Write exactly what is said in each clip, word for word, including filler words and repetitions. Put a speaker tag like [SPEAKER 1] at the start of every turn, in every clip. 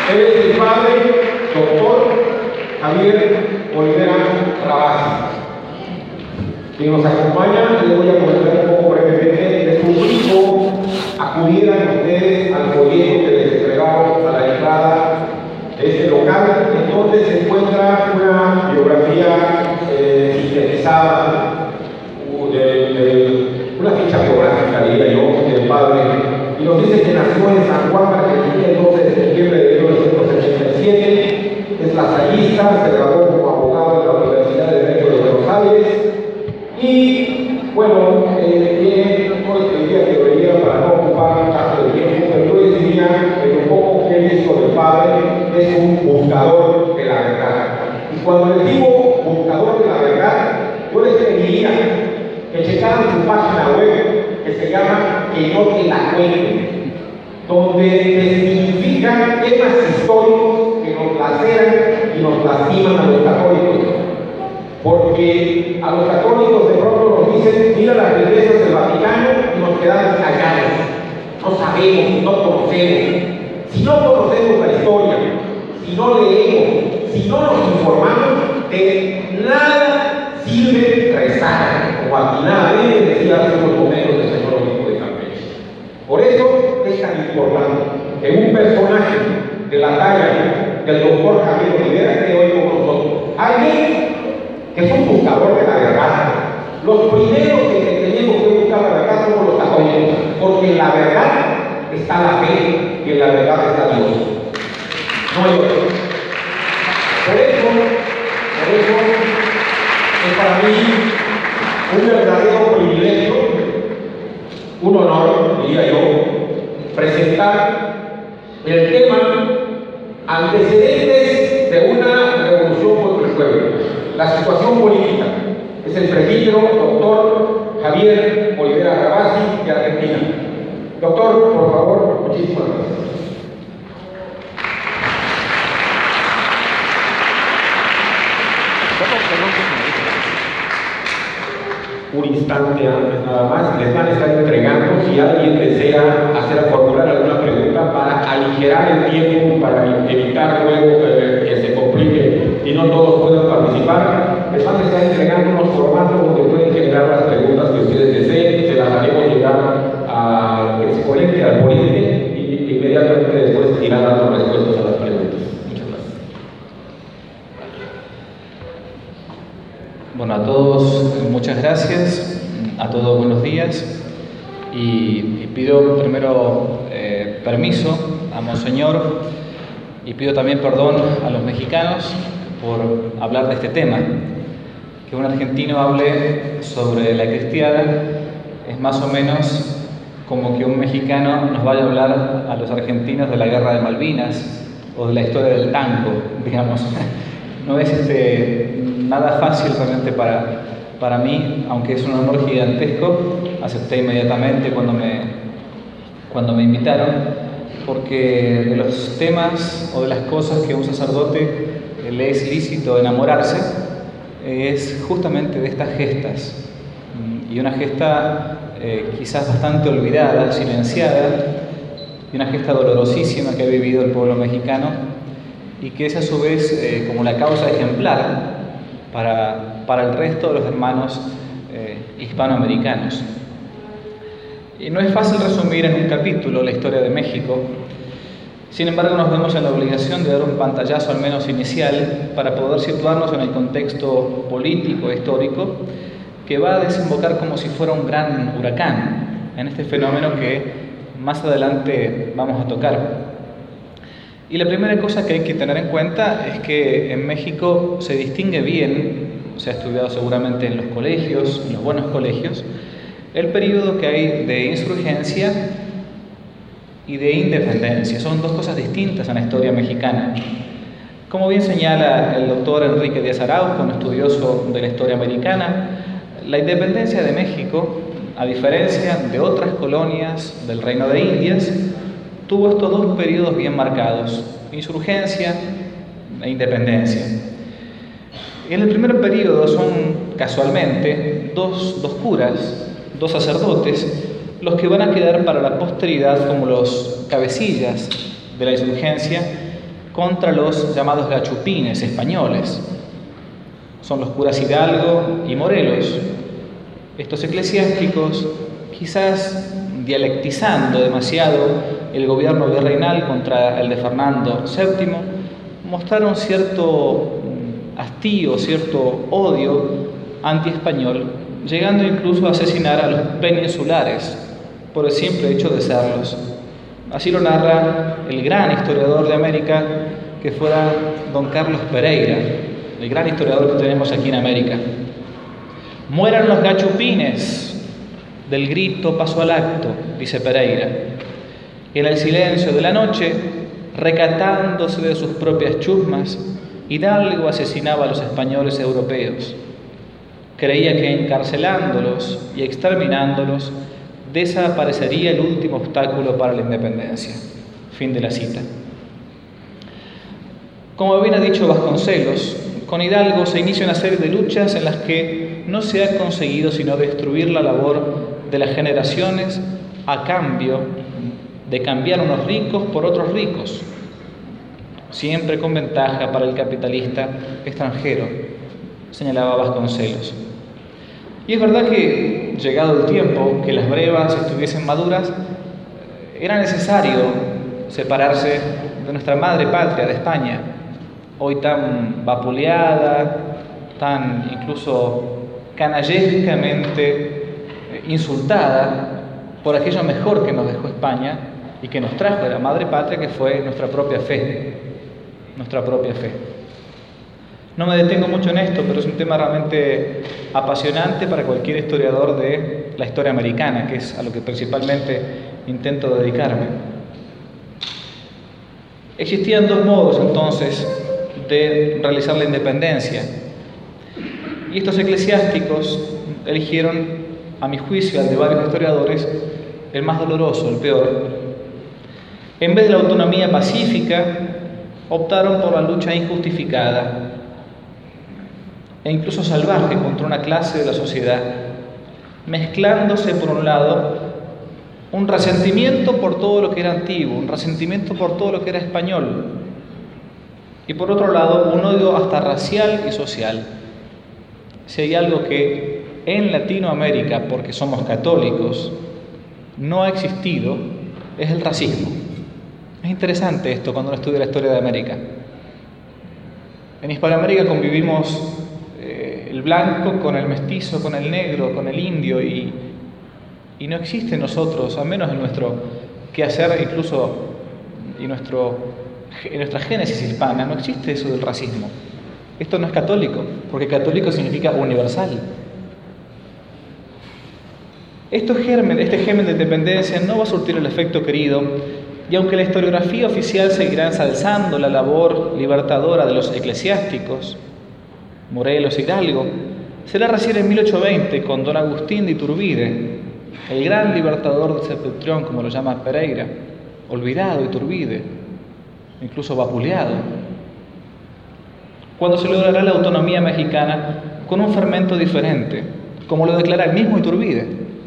[SPEAKER 1] Él es el padre, doctor Javier Olivera Rabasi, que nos acompaña. Les voy a comentar un poco brevemente. Les suplico acudieran ustedes al folleto que les entregamos a la entrada de este local, donde se encuentra una biografía eh, sintetizada, de, de, una ficha biográfica, diría yo, del padre, y nos dice que nació en San Juan, Argentina, el doce de septiembre de mil novecientos ochenta y siete, es lasallista, se graduó como abogado en la Universidad de Derecho de Buenos Aires, y bueno, eh, bien, no les pediría que lo leyera para no ocupar tanto de tiempo, pero yo les diría que lo poco que he visto del padre es un buscador de la verdad. Y cuando les digo buscador de la verdad, yo les pediría que checaran su página web, que se llama Que yo te la cuente, donde desmitifican temas históricos que nos laceran y nos lastiman a los católicos. Porque a los católicos de pronto nos dicen, mira las riquezas del Vaticano, y nos quedamos callados. No sabemos, no conocemos. Si no conocemos la historia, si no leemos, si no nos informamos, de nada sirve rezar, como atinadamente decía hace unos momentos el señor obispo de Campeche. Por eso es tan importante que un personaje de la talla del doctor Javier Olivera esté hoy con nosotros. Alguien que es un buscador de la verdad. Los primeros que tenemos que buscar la verdad somos los católicos, porque en la verdad está la fe y en la verdad está Dios. No hay otro. Por eso, por eso es para mí un verdadero privilegio, un honor, diría yo, presentar el tema antecedentes de una revolución contra el pueblo. La situación política es el presbítero doctor Javier Olivera Rabasi de Argentina. Doctor, por favor, muchísimas gracias. Un instante antes nada más, les van a estar entregando, si alguien desea hacer formular alguna pregunta para aligerar el tiempo, para evitar luego eh, que se complique y no todos puedan participar, les van a estar entregando unos formatos donde pueden generar las preguntas que ustedes deseen, se las haremos llegar al exponente, al ponente, y inmediatamente después irán dando respuestas a las preguntas. Muchas gracias.
[SPEAKER 2] Bueno, a todos muchas gracias, a todos buenos días, y, y pido primero eh, permiso a Monseñor y pido también perdón a los mexicanos por hablar de este tema. Que un argentino hable sobre la cristiada es más o menos como que un mexicano nos vaya a hablar a los argentinos de la guerra de Malvinas o de la historia del tango, digamos. No es este, nada fácil realmente para, para mí, aunque es un honor gigantesco. Acepté inmediatamente cuando me, cuando me invitaron, porque de los temas o de las cosas que a un sacerdote le es lícito enamorarse es justamente de estas gestas, y una gesta eh, quizás bastante olvidada, silenciada, y una gesta dolorosísima que ha vivido el pueblo mexicano, y que es a su vez eh, como la causa ejemplar para, para el resto de los hermanos eh, hispanoamericanos. Y no es fácil resumir en un capítulo la historia de México. Sin embargo, nos vemos en la obligación de dar un pantallazo al menos inicial para poder situarnos en el contexto político e histórico que va a desembocar como si fuera un gran huracán en este fenómeno que más adelante vamos a tocar. Y la primera cosa que hay que tener en cuenta es que en México se distingue bien, se ha estudiado seguramente en los colegios, en los buenos colegios, el periodo que hay de insurgencia y de independencia. Son dos cosas distintas en la historia mexicana. Como bien señala el doctor Enrique Díaz Araujo, un estudioso de la historia americana, la independencia de México, a diferencia de otras colonias del Reino de Indias, tuvo estos dos periodos bien marcados: insurgencia e independencia. En el primer periodo son casualmente dos, dos curas, dos sacerdotes, los que van a quedar para la posteridad como los cabecillas de la insurgencia contra los llamados gachupines españoles. Son los curas Hidalgo y Morelos. Estos eclesiásticos, quizás dialectizando demasiado el gobierno virreinal contra el de Fernando séptimo, mostraron cierto hastío, cierto odio anti-español, llegando incluso a asesinar a los peninsulares por el simple hecho de serlos. Así lo narra el gran historiador de América, que fuera don Carlos Pereira, el gran historiador que tenemos aquí en América. Mueran los gachupines, del grito pasó al acto, dice Pereira. En el silencio de la noche, recatándose de sus propias chusmas, Hidalgo asesinaba a los españoles europeos. Creía que encarcelándolos y exterminándolos desaparecería el último obstáculo para la independencia. Fin de la cita. Como bien ha dicho Vasconcelos, con Hidalgo se inicia una serie de luchas en las que no se ha conseguido sino destruir la labor de las generaciones a cambio de cambiar unos ricos por otros ricos, siempre con ventaja para el capitalista extranjero, señalaba Vasconcelos. Y es verdad que, llegado el tiempo, que las brevas estuviesen maduras, era necesario separarse de nuestra madre patria, de España, hoy tan vapuleada, tan incluso canallescamente insultada por aquello mejor que nos dejó España y que nos trajo de la madre patria, que fue nuestra propia fe, nuestra propia fe. No me detengo mucho en esto, pero es un tema realmente apasionante para cualquier historiador de la historia americana, que es a lo que principalmente intento dedicarme. Existían dos modos entonces de realizar la independencia, y estos eclesiásticos eligieron, a mi juicio, al de varios historiadores, el más doloroso, el peor. En vez de la autonomía pacífica, optaron por la lucha injustificada e incluso salvaje contra una clase de la sociedad, mezclándose por un lado un resentimiento por todo lo que era antiguo, un resentimiento por todo lo que era español, y por otro lado un odio hasta racial y social. Si hay algo que en Latinoamérica, porque somos católicos, no ha existido, es el racismo. Es interesante esto cuando uno estudia la historia de América. En Hispanoamérica convivimos eh, el blanco con el mestizo, con el negro, con el indio, y, y no existe en nosotros, al menos en nuestro quehacer incluso y nuestro, en nuestra génesis hispana, no existe eso del racismo. Esto no es católico, porque católico significa universal. Esto germen, este germen de dependencia no va a surtir el efecto querido, y aunque la historiografía oficial seguirá ensalzando la labor libertadora de los eclesiásticos, Morelos y Hidalgo, será recién en mil ochocientos veinte con don Agustín de Iturbide, el gran libertador del septentrión, como lo llama Pereira, olvidado Iturbide, incluso vapuleado, cuando se logrará la autonomía mexicana con un fermento diferente, como lo declara el mismo Iturbide.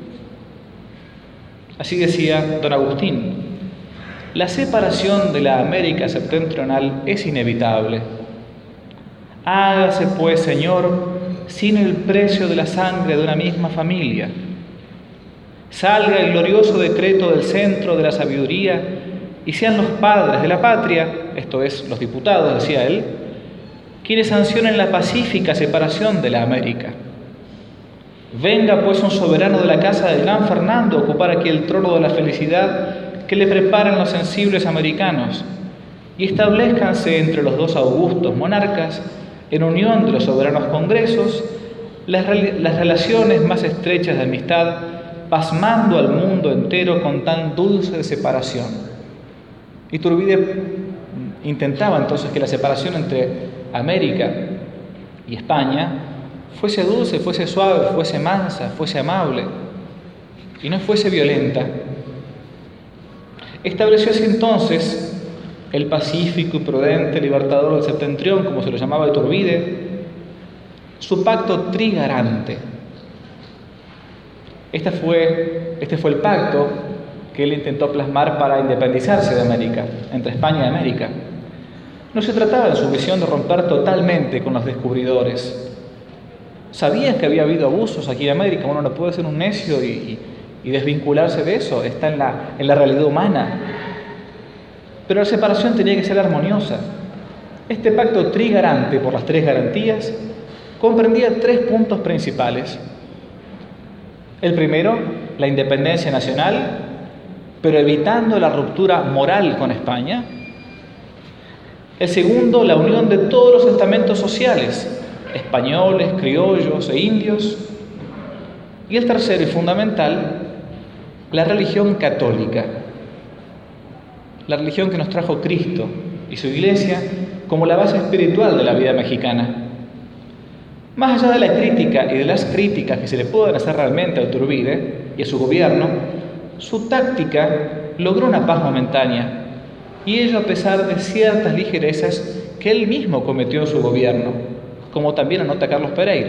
[SPEAKER 2] Así decía don Agustín: la separación de la América septentrional es inevitable. Hágase pues, Señor, sin el precio de la sangre de una misma familia. Salga el glorioso decreto del centro de la sabiduría y sean los padres de la patria, esto es, los diputados, decía él, quienes sancionen la pacífica separación de la América. Venga pues un soberano de la casa del gran Fernando a ocupar aquí el trono de la felicidad que le preparan los sensibles americanos, y establezcanse entre los dos augustos monarcas, en unión de los soberanos congresos, las, re- las relaciones más estrechas de amistad, pasmando al mundo entero con tan dulce separación. Iturbide intentaba entonces que la separación entre América y España fuese dulce, fuese suave, fuese mansa, fuese amable y no fuese violenta. Estableció así entonces el pacífico y prudente libertador del septentrión, como se lo llamaba Iturbide, su pacto trigarante. Este fue, este fue el pacto que él intentó plasmar para independizarse de América, entre España y América. No se trataba en su visión de romper totalmente con los descubridores. ¿Sabías que había habido abusos aquí en América? Bueno, no puede ser un necio y, y desvincularse de eso, está en la, en la realidad humana. Pero la separación tenía que ser armoniosa. Este pacto trigarante por las tres garantías comprendía tres puntos principales. El primero, la independencia nacional, pero evitando la ruptura moral con España. El segundo, la unión de todos los estamentos sociales, españoles, criollos e indios. Y el tercero y fundamental, la religión católica, la religión que nos trajo Cristo y su Iglesia como la base espiritual de la vida mexicana. Más allá de la crítica y de las críticas que se le puedan hacer realmente a Iturbide y a su gobierno, su táctica logró una paz momentánea, y ello a pesar de ciertas ligerezas que él mismo cometió en su gobierno, como también anota Carlos Pereira.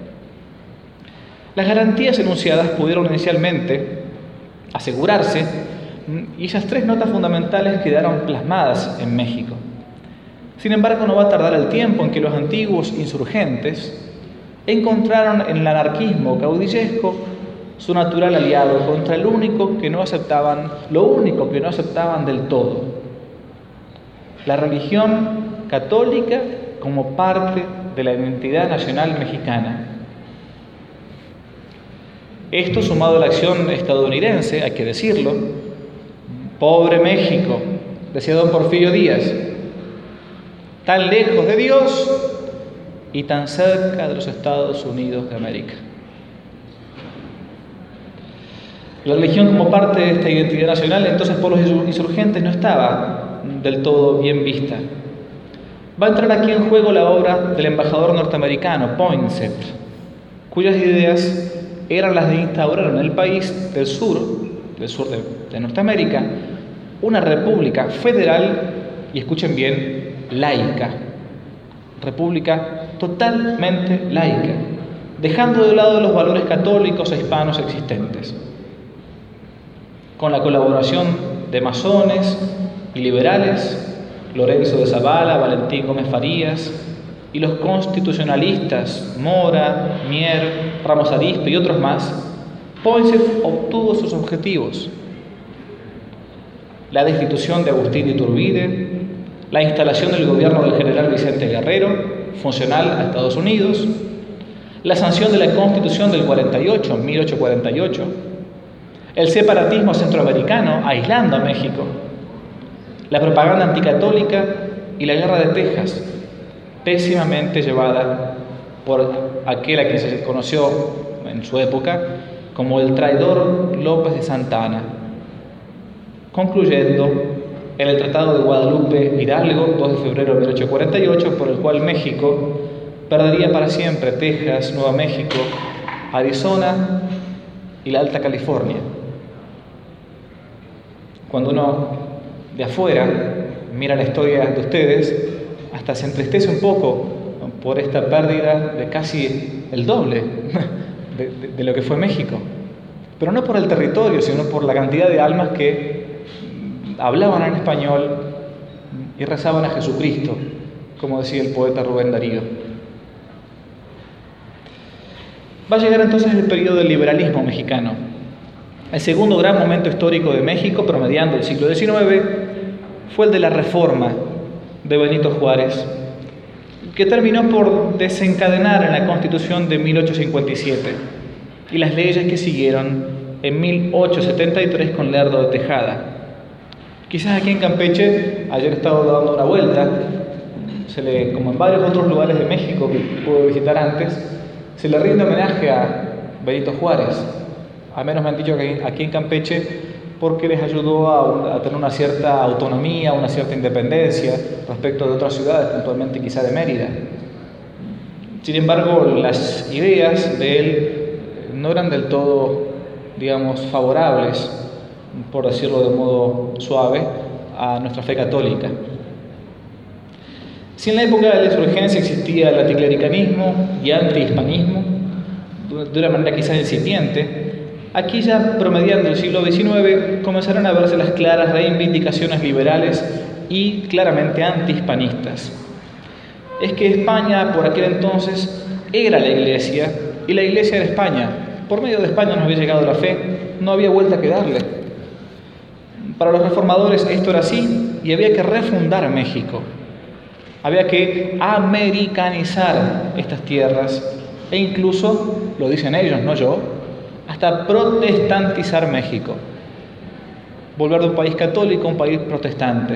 [SPEAKER 2] Las garantías enunciadas pudieron inicialmente asegurarse, y esas tres notas fundamentales quedaron plasmadas en México. Sin embargo, no va a tardar el tiempo en que los antiguos insurgentes encontraron en el anarquismo caudillesco su natural aliado contra el único que no aceptaban, lo único que no aceptaban del todo: la religión católica como parte de la identidad nacional mexicana. Esto, sumado a la acción estadounidense, hay que decirlo, pobre México, decía don Porfirio Díaz, tan lejos de Dios y tan cerca de los Estados Unidos de América. La religión como parte de esta identidad nacional, entonces por los insurgentes, no estaba del todo bien vista. Va a entrar aquí en juego la obra del embajador norteamericano, Poinsett, cuyas ideas eran las de instaurar en el país del sur, del sur de, de Norteamérica, una república federal, y escuchen bien, laica. República totalmente laica, dejando de lado los valores católicos e hispanos existentes. Con la colaboración de masones y liberales, Lorenzo de Zavala, Valentín Gómez Farías, y los constitucionalistas Mora, Mier, Ramos Arizpe y otros más, Poinsett obtuvo sus objetivos: la destitución de Agustín de Iturbide, la instalación del gobierno del general Vicente Guerrero, funcional a Estados Unidos, la sanción de la Constitución del cuarenta y ocho, mil ochocientos cuarenta y ocho, el separatismo centroamericano aislando a México, la propaganda anticatólica y la guerra de Texas, pésimamente llevada por aquel a quien se conoció en su época como el traidor López de Santa Anna, concluyendo en el Tratado de Guadalupe Hidalgo, dos de febrero de mil ochocientos cuarenta y ocho, por el cual México perdería para siempre Texas, Nueva México, Arizona y la Alta California. Cuando uno de afuera mira la historia de ustedes, hasta se entristece un poco por esta pérdida de casi el doble de, de, de lo que fue México. Pero no por el territorio, sino por la cantidad de almas que hablaban en español y rezaban a Jesucristo, como decía el poeta Rubén Darío. Va a llegar entonces el periodo del liberalismo mexicano, el segundo gran momento histórico de México, promediando el siglo diecinueve, fue el de la Reforma de Benito Juárez, que terminó por desencadenar en la Constitución de mil ochocientos cincuenta y siete y las leyes que siguieron en mil ochocientos setenta y tres con Lerdo de Tejada. Quizás aquí en Campeche, ayer he estado dando una vuelta, se le, como en varios otros lugares de México que pude visitar antes, se le rinde homenaje a Benito Juárez. Al menos me han dicho que aquí en Campeche, porque les ayudó a, a tener una cierta autonomía, una cierta independencia respecto de otras ciudades, puntualmente quizá de Mérida. Sin embargo, las ideas de él no eran del todo, digamos, favorables, por decirlo de modo suave, a nuestra fe católica. Si en la época de la insurgencia existía el anticlericanismo y antihispanismo, de una manera quizás incipiente, aquí ya promediando el siglo diecinueve comenzaron a verse las claras reivindicaciones liberales y claramente antihispanistas. Es que España por aquel entonces era la Iglesia y la Iglesia era España. Por medio de España nos había llegado la fe, no había vuelta que darle. Para los reformadores esto era así y había que refundar México. Había que americanizar estas tierras e incluso, lo dicen ellos, no yo, hasta protestantizar México. Volver de un país católico a un país protestante.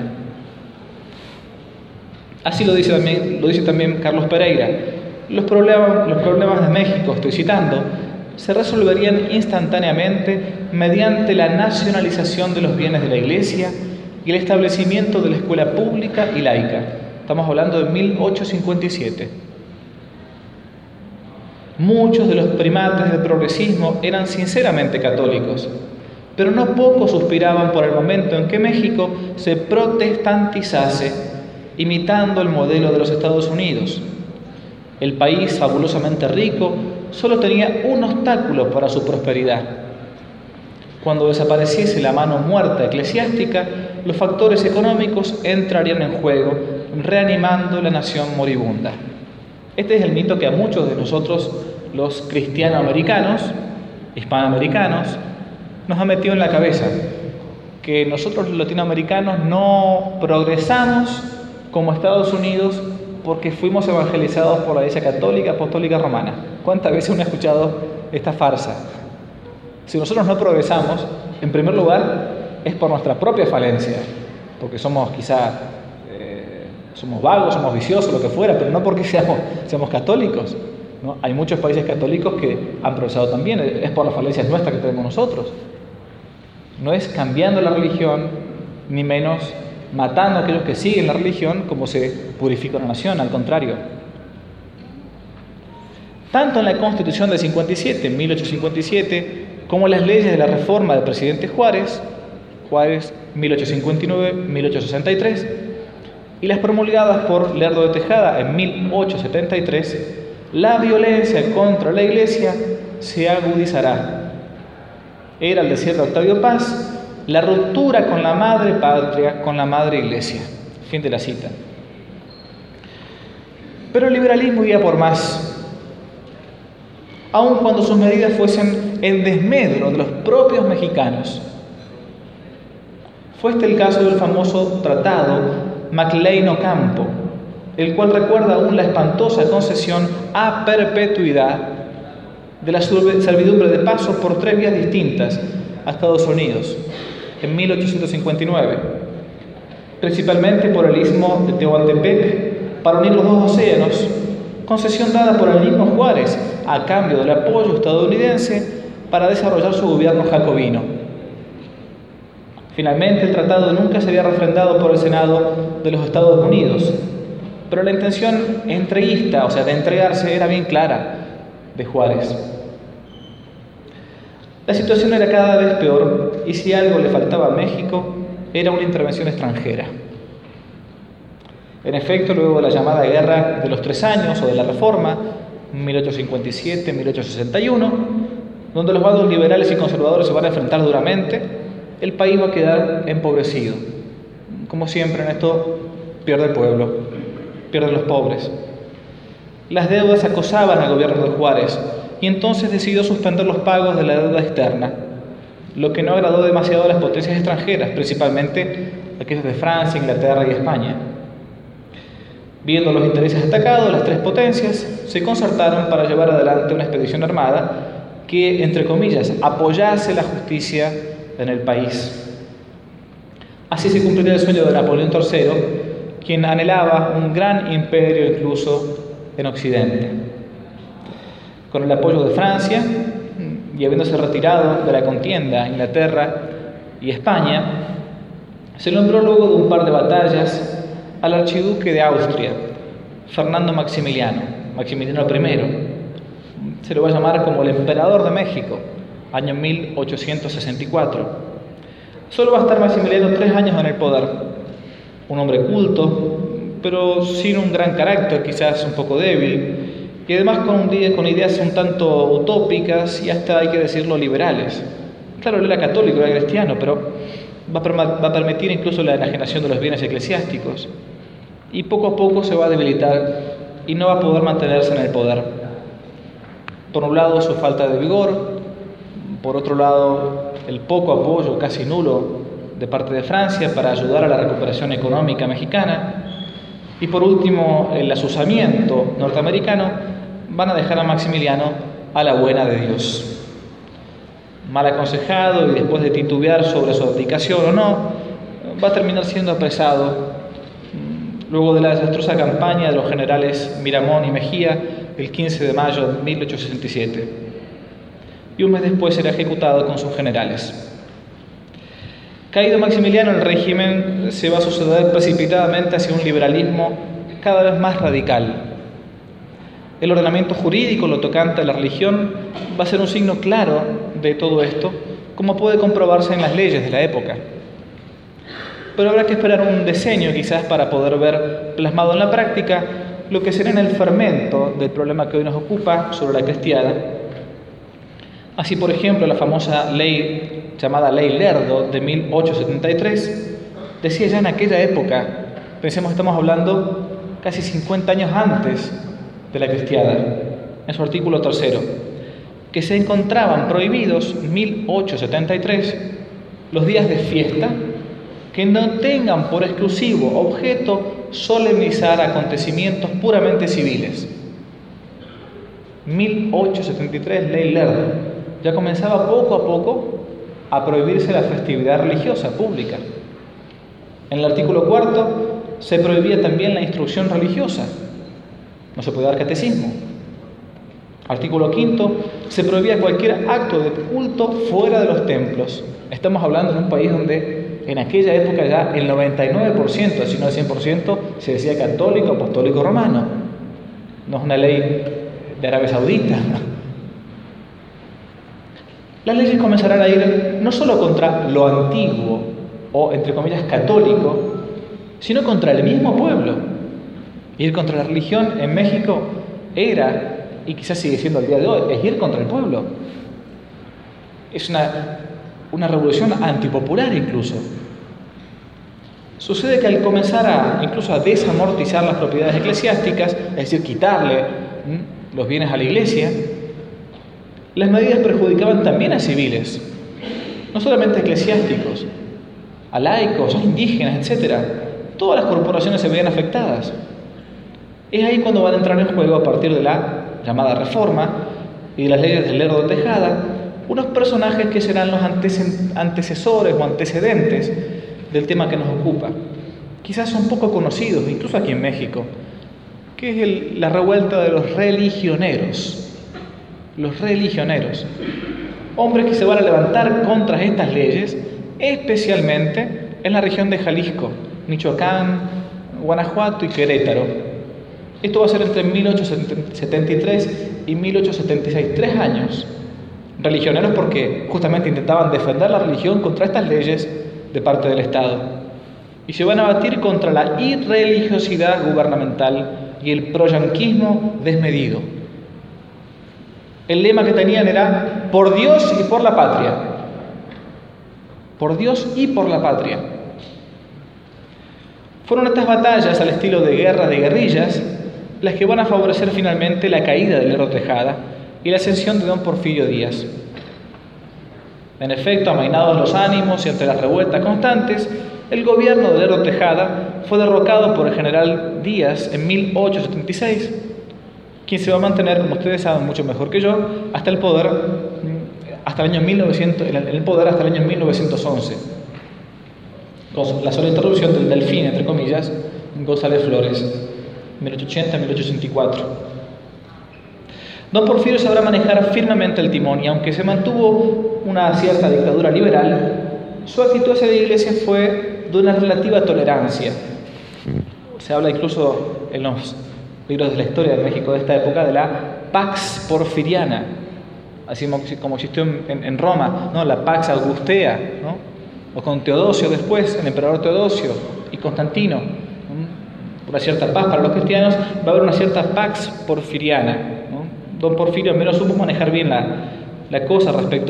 [SPEAKER 2] Así lo dice también, lo dice también Carlos Pereira. Los problemas, los problemas de México, estoy citando, se resolverían instantáneamente mediante la nacionalización de los bienes de la Iglesia y el establecimiento de la escuela pública y laica. Estamos hablando de mil ochocientos cincuenta y siete. Muchos de los primates del progresismo eran sinceramente católicos, pero no pocos suspiraban por el momento en que México se protestantizase, imitando el modelo de los Estados Unidos. El país, fabulosamente rico, solo tenía un obstáculo para su prosperidad. Cuando desapareciese la mano muerta eclesiástica, los factores económicos entrarían en juego, reanimando la nación moribunda. Este es el mito que a muchos de nosotros, los cristianoamericanos, hispanoamericanos, nos ha metido en la cabeza, que nosotros los latinoamericanos no progresamos como Estados Unidos porque fuimos evangelizados por la Iglesia Católica Apostólica Romana. ¿Cuántas veces uno ha escuchado esta farsa? Si nosotros no progresamos, en primer lugar, es por nuestra propia falencia, porque somos quizá, eh, somos vagos, somos viciosos, lo que fuera, pero no porque seamos, seamos católicos, ¿no? Hay muchos países católicos que han progresado también, es por las falencias nuestras que tenemos nosotros. No es cambiando la religión, ni menos matando a aquellos que siguen la religión como se purifica una nación, al contrario. Tanto en la Constitución del cincuenta y siete, mil ochocientos cincuenta y siete, como en las leyes de la reforma del presidente Juárez, Juárez mil ochocientos cincuenta y nueve a mil ochocientos sesenta y tres, y las promulgadas por Lerdo de Tejada en mil ochocientos setenta y tres, la violencia contra la Iglesia se agudizará. Era el decir de Octavio Paz, la ruptura con la madre patria, con la madre Iglesia. Fin de la cita. Pero el liberalismo iba por más. Aun cuando sus medidas fuesen en desmedro de los propios mexicanos. Fue este el caso del famoso tratado MacLean-Ocampo, el cual recuerda aún la espantosa concesión a perpetuidad de la servidumbre de paso por tres vías distintas a Estados Unidos en mil ochocientos cincuenta y nueve, principalmente por el istmo de Tehuantepec para unir los dos océanos, concesión dada por el mismo Juárez a cambio del apoyo estadounidense para desarrollar su gobierno jacobino. Finalmente, el tratado nunca sería refrendado por el Senado de los Estados Unidos, pero la intención entreguista, o sea, de entregarse, era bien clara de Juárez. La situación era cada vez peor y si algo le faltaba a México era una intervención extranjera. En efecto, luego de la llamada Guerra de los Tres Años o de la Reforma, mil ochocientos cincuenta y siete a mil ochocientos sesenta y uno, donde los bandos liberales y conservadores se van a enfrentar duramente, el país va a quedar empobrecido. Como siempre en esto, pierde el pueblo, pierden los pobres. Las deudas acosaban al gobierno de Juárez y entonces decidió suspender los pagos de la deuda externa, lo que no agradó demasiado a las potencias extranjeras, principalmente aquellas de Francia, Inglaterra y España. Viendo los intereses atacados, las tres potencias se concertaron para llevar adelante una expedición armada que, entre comillas, apoyase la justicia en el país. Así se cumpliría el sueño de Napoleón tercero, quien anhelaba un gran imperio incluso en Occidente. Con el apoyo de Francia y habiéndose retirado de la contienda Inglaterra y España, se nombró luego de un par de batallas al archiduque de Austria, Fernando Maximiliano, Maximiliano primero. Se lo va a llamar como el emperador de México, año mil ochocientos sesenta y cuatro. Solo va a estar Maximiliano tres años en el poder. Un hombre culto, pero sin un gran carácter, quizás un poco débil, y además con, un, con ideas un tanto utópicas y hasta, hay que decirlo, liberales. Claro, él era católico, era cristiano, pero va a, va a permitir incluso la enajenación de los bienes eclesiásticos, y poco a poco se va a debilitar y no va a poder mantenerse en el poder. Por un lado, su falta de vigor, por otro lado, el poco apoyo, casi nulo, de parte de Francia para ayudar a la recuperación económica mexicana, y por último, el asusamiento norteamericano, van a dejar a Maximiliano a la buena de Dios. Mal aconsejado y después de titubear sobre su abdicación o no, va a terminar siendo apresado luego de la desastrosa campaña de los generales Miramón y Mejía el quince de mayo de mil ochocientos sesenta y siete. Y un mes después será ejecutado con sus generales. Caído Maximiliano, el régimen se va a suceder precipitadamente hacia un liberalismo cada vez más radical. El ordenamiento jurídico, lo tocante a la religión, va a ser un signo claro de todo esto, como puede comprobarse en las leyes de la época. Pero habrá que esperar un decenio quizás para poder ver plasmado en la práctica lo que será en el fermento del problema que hoy nos ocupa sobre la cristiada. Así, por ejemplo, la famosa ley llamada Ley Lerdo de mil ochocientos setenta y tres decía ya en aquella época, pensemos que estamos hablando casi cincuenta años antes de la cristiada, en su artículo tercero, que se encontraban prohibidos mil ochocientos setenta y tres los días de fiesta que no tengan por exclusivo objeto solemnizar acontecimientos puramente civiles. mil ochocientos setenta y tres, Ley Lerdo. Ya comenzaba poco a poco a prohibirse la festividad religiosa pública. En el artículo cuarto se prohibía también la instrucción religiosa. No se podía dar catecismo. Artículo quinto, se prohibía cualquier acto de culto fuera de los templos. Estamos hablando de un país donde en aquella época ya el noventa y nueve por ciento, si no el cien por ciento, se decía católico, apostólico, romano. No es una ley de Arabia Saudita. Las leyes comenzarán a ir no solo contra lo antiguo o, entre comillas, católico, sino contra el mismo pueblo. Ir contra la religión en México era, y quizás sigue siendo al día de hoy, es ir contra el pueblo. Es una, una revolución antipopular incluso. Sucede que al comenzar a, incluso a desamortizar las propiedades eclesiásticas, es decir, quitarle ¿m? los bienes a la iglesia, las medidas perjudicaban también a civiles, no solamente a eclesiásticos, a laicos, a indígenas, etcétera. Todas las corporaciones se veían afectadas. Es ahí cuando van a entrar en juego, a partir de la llamada Reforma y de las leyes del Lerdo de Tejada, unos personajes que serán los antecesores o antecedentes del tema que nos ocupa. Quizás son poco conocidos, incluso aquí en México, que es el, la revuelta de los religioneros. Los religioneros, hombres que se van a levantar contra estas leyes, especialmente en la región de Jalisco, Michoacán, Guanajuato y Querétaro. Esto va a ser entre mil ochocientos setenta y tres y mil ochocientos setenta y seis, tres años. Religioneros porque justamente intentaban defender la religión contra estas leyes de parte del Estado. Y se van a batir contra la irreligiosidad gubernamental y el proyanquismo desmedido. El lema que tenían era por Dios y por la patria. Por Dios y por la patria. Fueron estas batallas al estilo de guerra de guerrillas las que van a favorecer finalmente la caída de Lerdo Tejada y la ascensión de don Porfirio Díaz. En efecto, amainados los ánimos y entre las revueltas constantes, el gobierno de Lerdo Tejada fue derrocado por el general Díaz en mil ochocientos setenta y seis, quien se va a mantener, como ustedes saben mucho mejor que yo, hasta el poder hasta el año mil novecientos, en el poder hasta el año mil novecientos once, con la sola interrupción del delfín, entre comillas, González Flores, mil ochocientos ochenta a mil ochocientos ochenta y cuatro. Don Porfirio sabrá manejar firmemente el timón y aunque se mantuvo una cierta dictadura liberal, su actitud hacia la iglesia fue de una relativa tolerancia. Se habla incluso en los libros de la historia de México de esta época de la Pax Porfiriana, así como existió en, en Roma, ¿no? La Pax Augustea, ¿no? O con Teodosio después, el emperador Teodosio y Constantino, ¿no? Una cierta paz para los cristianos, va a haber una cierta Pax Porfiriana, ¿no? Don Porfirio al menos supo manejar bien la, la cosa respecto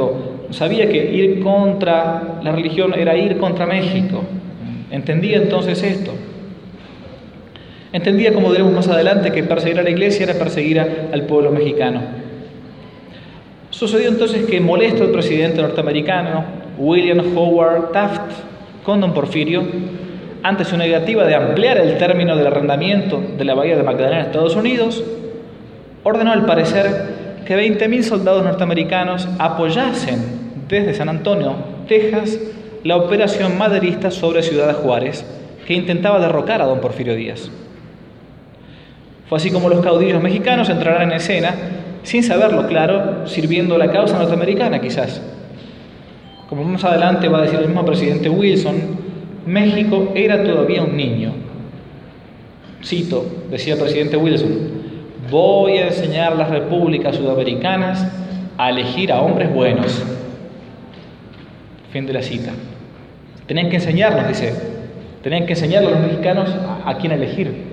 [SPEAKER 2] sabía que ir contra la religión era ir contra México. Entendía entonces esto. Entendía, como diremos más adelante, que perseguir a la iglesia era perseguir a, al pueblo mexicano. Sucedió entonces que, molesto el presidente norteamericano, William Howard Taft, con don Porfirio, ante su negativa de ampliar el término del arrendamiento de la bahía de Magdalena en Estados Unidos, ordenó al parecer que veinte mil soldados norteamericanos apoyasen desde San Antonio, Texas, la operación maderista sobre Ciudad Juárez, que intentaba derrocar a don Porfirio Díaz. Fue así como los caudillos mexicanos entrarán en escena, sin saberlo claro, sirviendo la causa norteamericana quizás. Como más adelante va a decir el mismo presidente Wilson, México era todavía un niño. Cito, decía el presidente Wilson, voy a enseñar a las repúblicas sudamericanas a elegir a hombres buenos. Fin de la cita. Tenían que enseñarnos, dice, tenían que enseñarle a los mexicanos a, a quién elegir.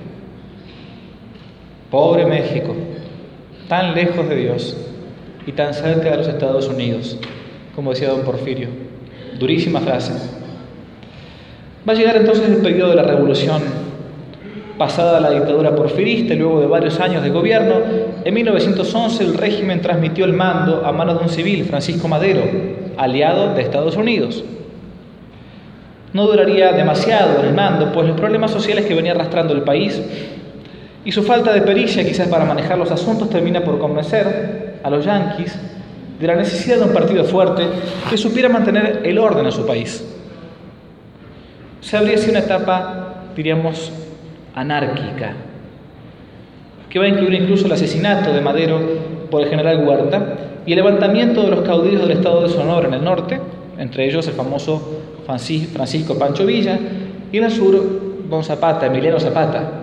[SPEAKER 2] Pobre México, tan lejos de Dios y tan cerca de los Estados Unidos, como decía don Porfirio. Durísima frase. Va a llegar entonces el periodo de la Revolución. Pasada la dictadura porfirista y luego de varios años de gobierno, en mil novecientos once el régimen transmitió el mando a manos de un civil, Francisco Madero, aliado de Estados Unidos. No duraría demasiado en el mando, pues los problemas sociales que venía arrastrando el país y su falta de pericia quizás para manejar los asuntos termina por convencer a los yanquis de la necesidad de un partido fuerte que supiera mantener el orden en su país. Se abría así una etapa, diríamos, anárquica, que va a incluir incluso el asesinato de Madero por el general Huerta y el levantamiento de los caudillos del estado de Sonora en el norte, entre ellos el famoso Francisco Pancho Villa, y en el sur don Zapata, Emiliano Zapata.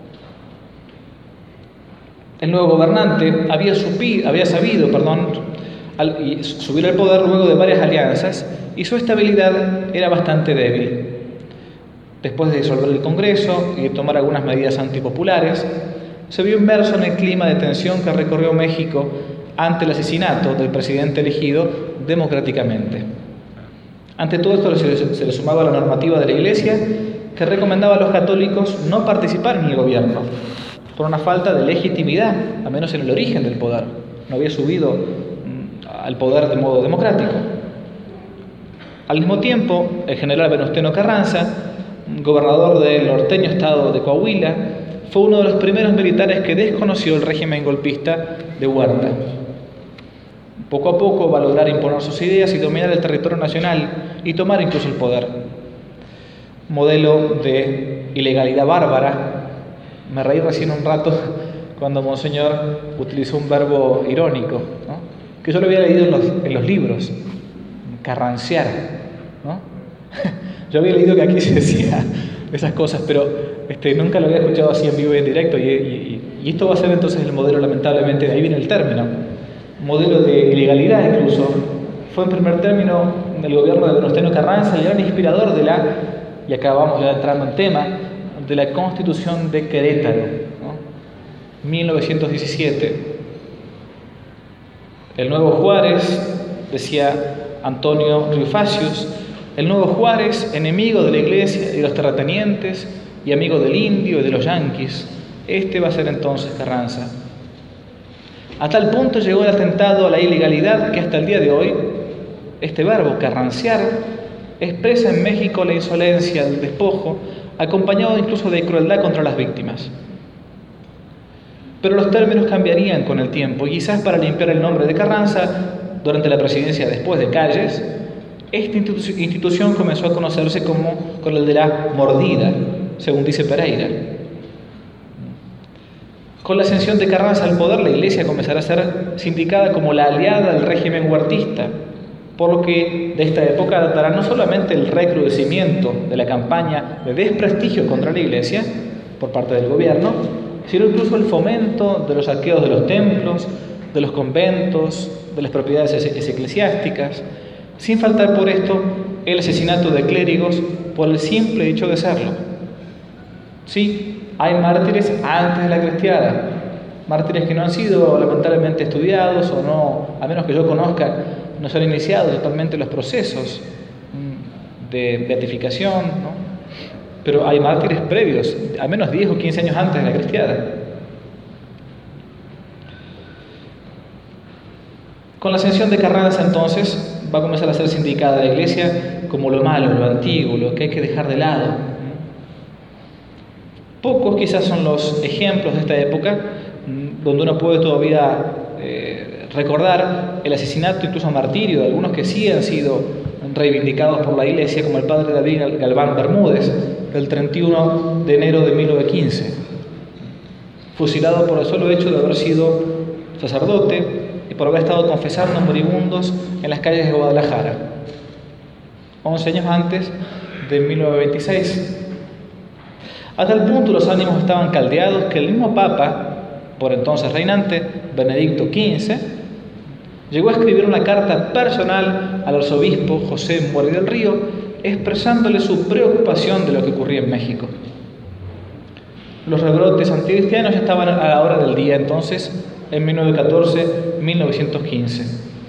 [SPEAKER 2] El nuevo gobernante había, supi, había sabido perdón, al, y subir al poder luego de varias alianzas y su estabilidad era bastante débil. Después de disolver el Congreso y de tomar algunas medidas antipopulares, se vio inmerso en el clima de tensión que recorrió México ante el asesinato del presidente elegido democráticamente. Ante todo esto se, se le sumaba la normativa de la Iglesia que recomendaba a los católicos no participar en el gobierno por una falta de legitimidad, al menos en el origen del poder. No había subido al poder de modo democrático. Al mismo tiempo, el general Venustiano Carranza, gobernador del norteño estado de Coahuila, fue uno de los primeros militares que desconoció el régimen golpista de Huerta. Poco a poco va a lograr imponer sus ideas y dominar el territorio nacional y tomar incluso el poder. Modelo de ilegalidad bárbara. Me reí recién un rato cuando Monseñor utilizó un verbo irónico, ¿no? Que yo lo había leído en los, en los libros, carrancear, ¿no? Yo había leído que aquí se decía esas cosas, pero este, nunca lo había escuchado así en vivo y en directo, y, y, y esto va a ser entonces el modelo, lamentablemente, de ahí viene el término, modelo de ilegalidad incluso. Fue en primer término del gobierno de Venustiano Carranza el gran inspirador de la, y acá vamos ya entrando en tema, de la Constitución de Querétaro, ¿no? mil novecientos diecisiete. El nuevo Juárez, decía Antonio Riufacius, el nuevo Juárez, enemigo de la iglesia y de los terratenientes y amigo del indio y de los yanquis, este va a ser entonces Carranza. A tal punto llegó el atentado a la ilegalidad que hasta el día de hoy, este verbo carrancear, expresa en México la insolencia del despojo, acompañado incluso de crueldad contra las víctimas. Pero los términos cambiarían con el tiempo y quizás para limpiar el nombre de Carranza, durante la presidencia después de Calles, esta institu- institución comenzó a conocerse como con el de la mordida, según dice Pereira. Con la ascensión de Carranza al poder, la Iglesia comenzará a ser sindicada como la aliada del régimen huertista, por lo que de esta época datará no solamente el recrudecimiento de la campaña de desprestigio contra la Iglesia por parte del gobierno, sino incluso el fomento de los saqueos de los templos, de los conventos, de las propiedades eclesiásticas, sin faltar por esto el asesinato de clérigos por el simple hecho de serlo. Sí, hay mártires antes de la cristiada, mártires que no han sido lamentablemente estudiados o no, a menos que yo conozca, no se han iniciado totalmente los procesos de beatificación, ¿no? Pero hay mártires previos, al menos diez o quince años antes de la cristiada. Con la ascensión de Carranza, entonces, va a comenzar a ser sindicada la Iglesia como lo malo, lo antiguo, lo que hay que dejar de lado. Pocos quizás son los ejemplos de esta época donde uno puede todavía eh, recordar el asesinato, incluso martirio, de algunos que sí han sido reivindicados por la Iglesia, como el padre David Galván Bermúdez, el treinta y uno de enero de mil novecientos quince, fusilado por el solo hecho de haber sido sacerdote y por haber estado confesando moribundos en las calles de Guadalajara, once años antes de mil novecientos veintiséis. A tal punto los ánimos estaban caldeados que el mismo Papa, por entonces reinante, Benedicto quince, llegó a escribir una carta personal al arzobispo José Mori del Río, expresándole su preocupación de lo que ocurría en México. Los rebrotes anticristianos estaban a la hora del día entonces, en mil novecientos catorce a mil novecientos quince.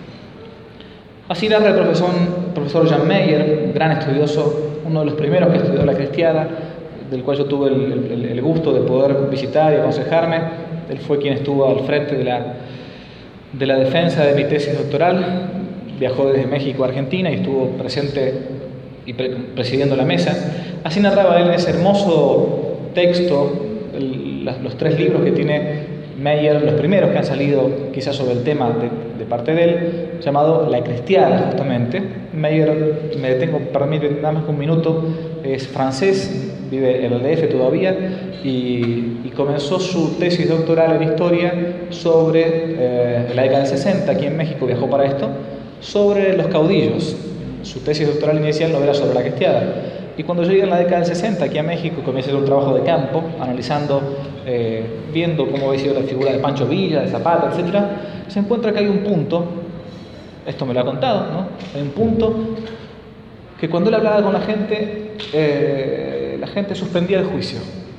[SPEAKER 2] Así narra el profesor, profesor Jan Meyer, un gran estudioso, uno de los primeros que estudió la cristiada, del cual yo tuve el, el, el gusto de poder visitar y aconsejarme. Él fue quien estuvo al frente de la, de la defensa de mi tesis doctoral. Viajó desde México a Argentina y estuvo presente y pre presidiendo la mesa. Así narraba él en ese hermoso texto, el, las, los tres libros que tiene Meyer, los primeros que han salido quizás sobre el tema de, de parte de él, llamado La Cristiada, justamente. Meyer, me detengo, permíteme nada más que un minuto, es francés, vive en el D F todavía, y, y comenzó su tesis doctoral en historia sobre eh, la década del sesenta, aquí en México viajó para esto, sobre los caudillos. Su tesis doctoral inicial no era sobre la cristiada. Y cuando llega en la década del sesenta aquí a México, comienza a hacer un trabajo de campo, analizando, eh, viendo cómo había sido la figura de Pancho Villa, de Zapata, etcétera, se encuentra que hay un punto, esto me lo ha contado, ¿no? Hay un punto que cuando él hablaba con la gente, eh, la gente suspendía el juicio.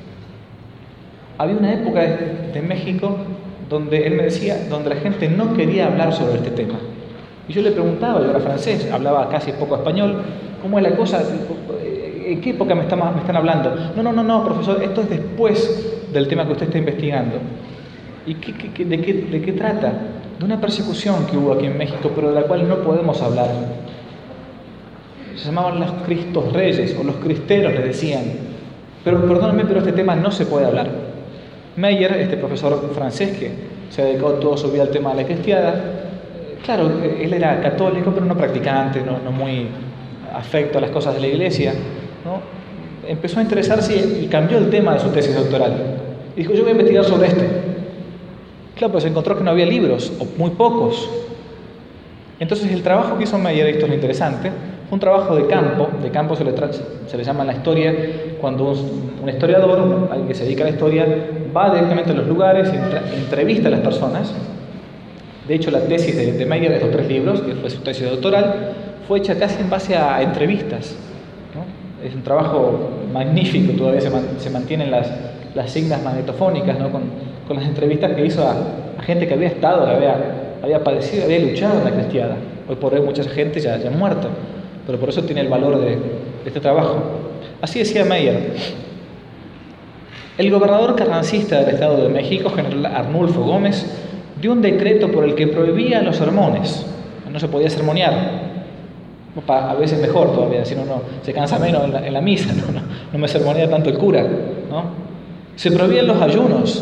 [SPEAKER 2] Había una época de, de México donde él me decía, donde la gente no quería hablar sobre este tema. Y yo le preguntaba, yo era francés, hablaba casi poco español, ¿cómo es la cosa? ¿En qué época me están, me están hablando? No, no, no, no, profesor, esto es después del tema que usted está investigando. ¿Y qué, qué, de, qué, de qué trata? De una persecución que hubo aquí en México, pero de la cual no podemos hablar. Se llamaban los Cristos Reyes, o los cristeros, les decían. Pero perdónenme, pero este tema no se puede hablar. Meyer, este profesor francés que se ha dedicado toda su vida al tema de la cristiada, claro, él era católico, pero no practicante, no, no muy afecto a las cosas de la iglesia, ¿no? Empezó a interesarse y cambió el tema de su tesis doctoral. Y dijo, yo voy a investigar sobre este. Claro, pues se encontró que no había libros, o muy pocos. Entonces el trabajo que hizo Meyer, esto es lo interesante, fue un trabajo de campo. De campo se le, se le llama en la historia, cuando un, un historiador, alguien que se dedica a la historia, va directamente a los lugares, entrevista a las personas. De hecho, la tesis de, de Meyer, de estos tres libros, que fue su tesis doctoral, fue hecha casi en base a entrevistas, ¿no? Es un trabajo magnífico, todavía se, man, se mantienen las, las signas magnetofónicas, ¿no? con, con las entrevistas que hizo a, a gente que había estado, que había, había padecido, había luchado en la cristiada. Hoy por hoy mucha gente ya, ya ha muerto, pero por eso tiene el valor de, de este trabajo. Así decía Meyer. El gobernador carrancista del Estado de México, general Arnulfo Gómez, dio un decreto por el que prohibía los sermones. No se podía sermonear. A veces mejor todavía, si no, no se cansa menos en la, en la misa, ¿no? No, no me sermonea tanto el cura, ¿no? Se prohibían los ayunos,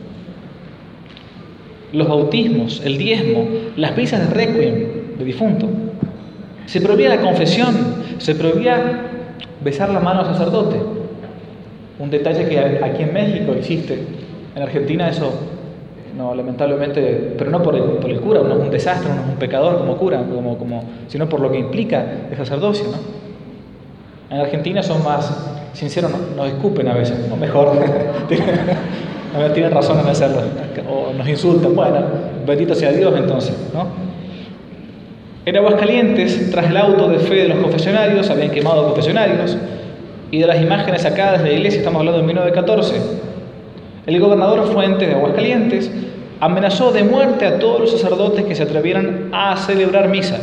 [SPEAKER 2] los bautismos, el diezmo, las misas de requiem de difunto. Se prohibía la confesión, se prohibía besar la mano al sacerdote. Un detalle que aquí en México existe, en Argentina eso, no, lamentablemente, pero no por el, por el cura, uno es un desastre, uno es un pecador como cura, como, como, sino por lo que implica el sacerdocio, ¿no? En Argentina son más sinceros, no, nos escupen a veces, o mejor, no tienen razón en hacerlo, o nos insultan, bueno, bendito sea Dios entonces, ¿no? En Aguascalientes, tras el auto de fe de los confesionarios, habían quemado confesionarios, y de las imágenes sacadas de la iglesia, estamos hablando de mil novecientos catorce, el gobernador Fuentes de Aguascalientes amenazó de muerte a todos los sacerdotes que se atrevieran a celebrar misa.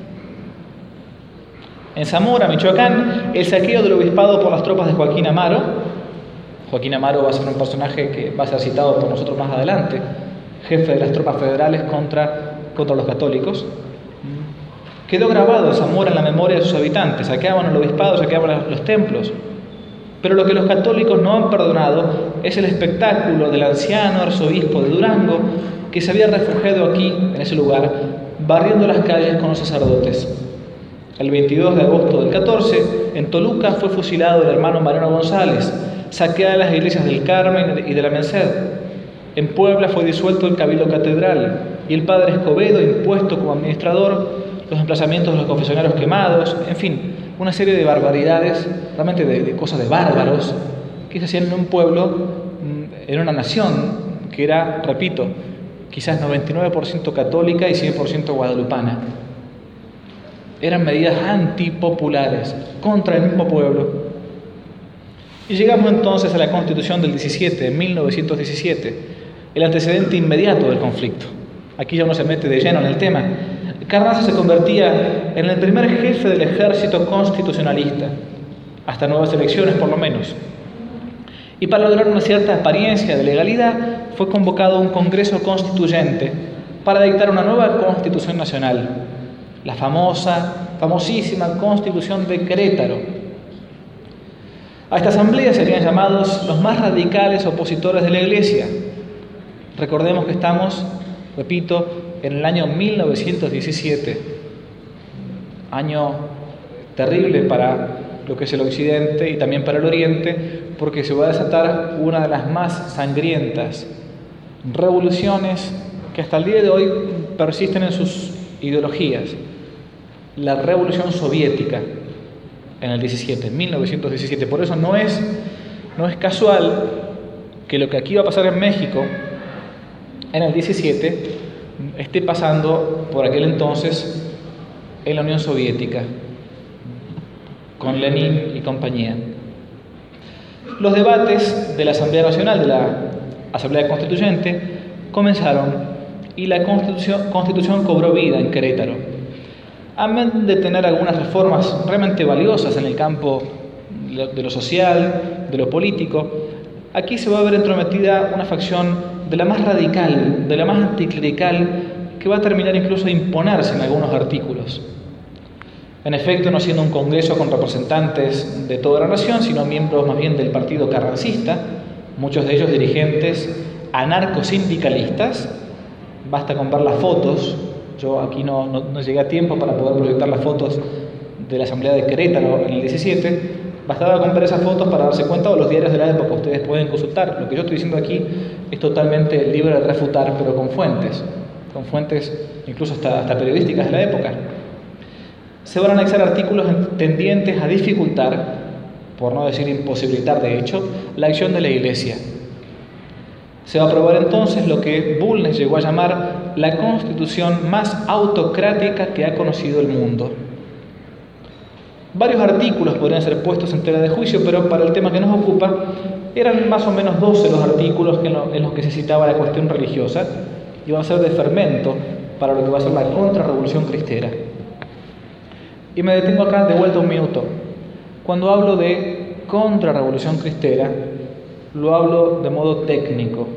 [SPEAKER 2] En Zamora, Michoacán, el saqueo del obispado por las tropas de Joaquín Amaro. Joaquín Amaro va a ser un personaje que va a ser citado por nosotros más adelante, jefe de las tropas federales contra, contra los católicos. Quedó grabado en Zamora en la memoria de sus habitantes. Saqueaban el obispado, saqueaban los templos. Pero lo que los católicos no han perdonado es el espectáculo del anciano arzobispo de Durango que se había refugiado aquí, en ese lugar, barriendo las calles con los sacerdotes. El veintidós de agosto del catorce, en Toluca fue fusilado el hermano Mariano González, saqueadas las iglesias del Carmen y de la Merced. En Puebla fue disuelto el Cabildo Catedral y el padre Escobedo impuesto como administrador, los emplazamientos de los confesionarios quemados, en fin, una serie de barbaridades, realmente de, de cosas de bárbaros, que se hacían en un pueblo, en una nación que era, repito, quizás noventa y nueve por ciento católica y cien por ciento guadalupana. Eran medidas antipopulares contra el mismo pueblo. Y llegamos entonces a la Constitución del diecisiete, de mil novecientos diecisiete, el antecedente inmediato del conflicto. Aquí ya uno se mete de lleno en el tema. Carranza se convertía en el primer jefe del ejército constitucionalista, hasta nuevas elecciones por lo menos. Y para lograr una cierta apariencia de legalidad, fue convocado un Congreso Constituyente para dictar una nueva Constitución Nacional, la famosa, famosísima Constitución de Querétaro. A esta asamblea serían llamados los más radicales opositores de la Iglesia. Recordemos que estamos, repito, en el año mil novecientos diecisiete, año terrible para lo que es el Occidente y también para el Oriente, porque se va a desatar una de las más sangrientas revoluciones que hasta el día de hoy persisten en sus ideologías. La Revolución Soviética en el diecisiete, mil novecientos diecisiete. Por eso no es, no es casual que lo que aquí va a pasar en México en el diecisiete esté pasando por aquel entonces en la Unión Soviética, con Lenin y compañía. Los debates de la Asamblea Nacional, de la Asamblea Constituyente, comenzaron y la Constitución, Constitución cobró vida en Querétaro. Amén de tener algunas reformas realmente valiosas en el campo de lo social, de lo político, aquí se va a ver entrometida una facción de la más radical, de la más anticlerical, que va a terminar incluso de imponerse en algunos artículos. En efecto, no siendo un congreso con representantes de toda la nación, sino miembros más bien del partido carrancista, muchos de ellos dirigentes anarcosindicalistas. Basta con ver las fotos. Yo aquí no, no, no llegué a tiempo para poder proyectar las fotos de la Asamblea de Querétaro en el diecisiete. Bastaba con ver esas fotos para darse cuenta, o los diarios de la época, ustedes pueden consultar. Lo que yo estoy diciendo aquí es totalmente libre de refutar, pero con fuentes, con fuentes incluso hasta, hasta periodísticas de la época. Se van a anexar artículos tendientes a dificultar, por no decir imposibilitar de hecho, la acción de la Iglesia. Se va a aprobar entonces lo que Bulnes llegó a llamar la constitución más autocrática que ha conocido el mundo. Varios artículos podrían ser puestos en tela de juicio, pero para el tema que nos ocupa, eran más o menos doce los artículos en, lo, en los que se citaba la cuestión religiosa, y van a ser de fermento para lo que va a ser la contrarrevolución cristera. Y me detengo acá de vuelta un minuto. Cuando hablo de contrarrevolución cristera, lo hablo de modo técnico.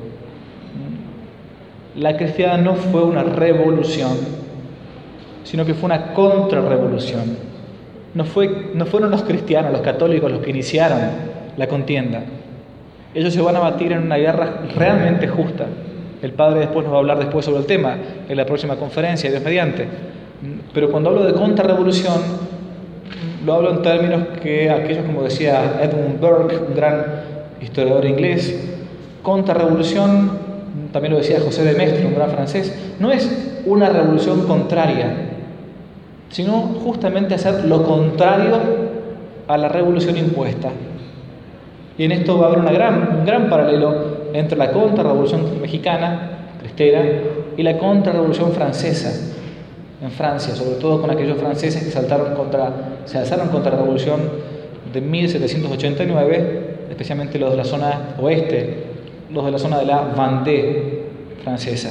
[SPEAKER 2] La cristiandad no fue una revolución, sino que fue una contrarrevolución. No, fue, no fueron los cristianos, los católicos, los que iniciaron la contienda. Ellos se van a batir en una guerra realmente justa. El padre después nos va a hablar después sobre el tema en la próxima conferencia, Dios mediante. Pero cuando hablo de contrarrevolución, lo hablo en términos que aquellos, como decía Edmund Burke, un gran historiador inglés, contrarrevolución, también lo decía José de Maistre, un gran francés, no es una revolución contraria, sino justamente hacer lo contrario a la revolución impuesta. Y en esto va a haber una gran, un gran paralelo entre la contrarrevolución mexicana, cristera, y la contrarrevolución francesa en Francia, sobre todo con aquellos franceses que saltaron contra, se alzaron contra la revolución de mil setecientos ochenta y nueve, especialmente los de la zona oeste, los de la zona de la Vendée, francesa.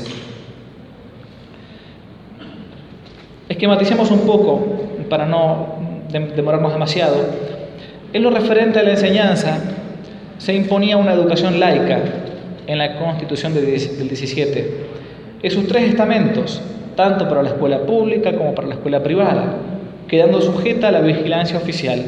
[SPEAKER 2] Esquematicemos un poco, para no demorarnos demasiado. En lo referente a la enseñanza, se imponía una educación laica en la Constitución del diecisiete, en sus tres estamentos, tanto para la escuela pública como para la escuela privada, quedando sujeta a la vigilancia oficial.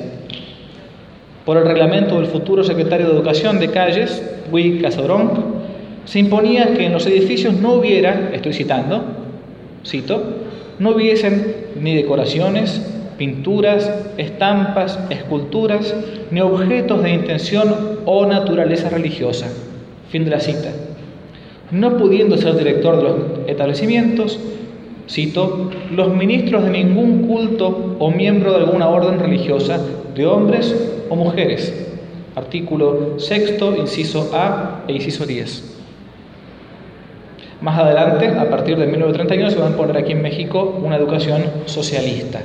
[SPEAKER 2] Por el reglamento del futuro secretario de Educación de Calles, Guy Casabronc, se imponía que en los edificios no hubiera, estoy citando, cito, no hubiesen ni decoraciones, pinturas, estampas, esculturas, ni objetos de intención o naturaleza religiosa. Fin de la cita. No pudiendo ser director de los establecimientos, cito, los ministros de ningún culto o miembro de alguna orden religiosa, de hombres o mujeres. Artículo sexto, inciso A e inciso diez. Más adelante, a partir de mil novecientos treinta y uno, se va a imponer aquí en México una educación socialista.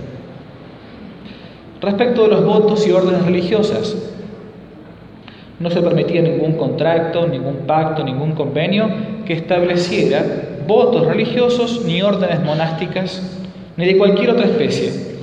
[SPEAKER 2] Respecto de los votos y órdenes religiosas, no se permitía ningún contrato, ningún pacto, ningún convenio que estableciera votos religiosos ni órdenes monásticas, ni de cualquier otra especie.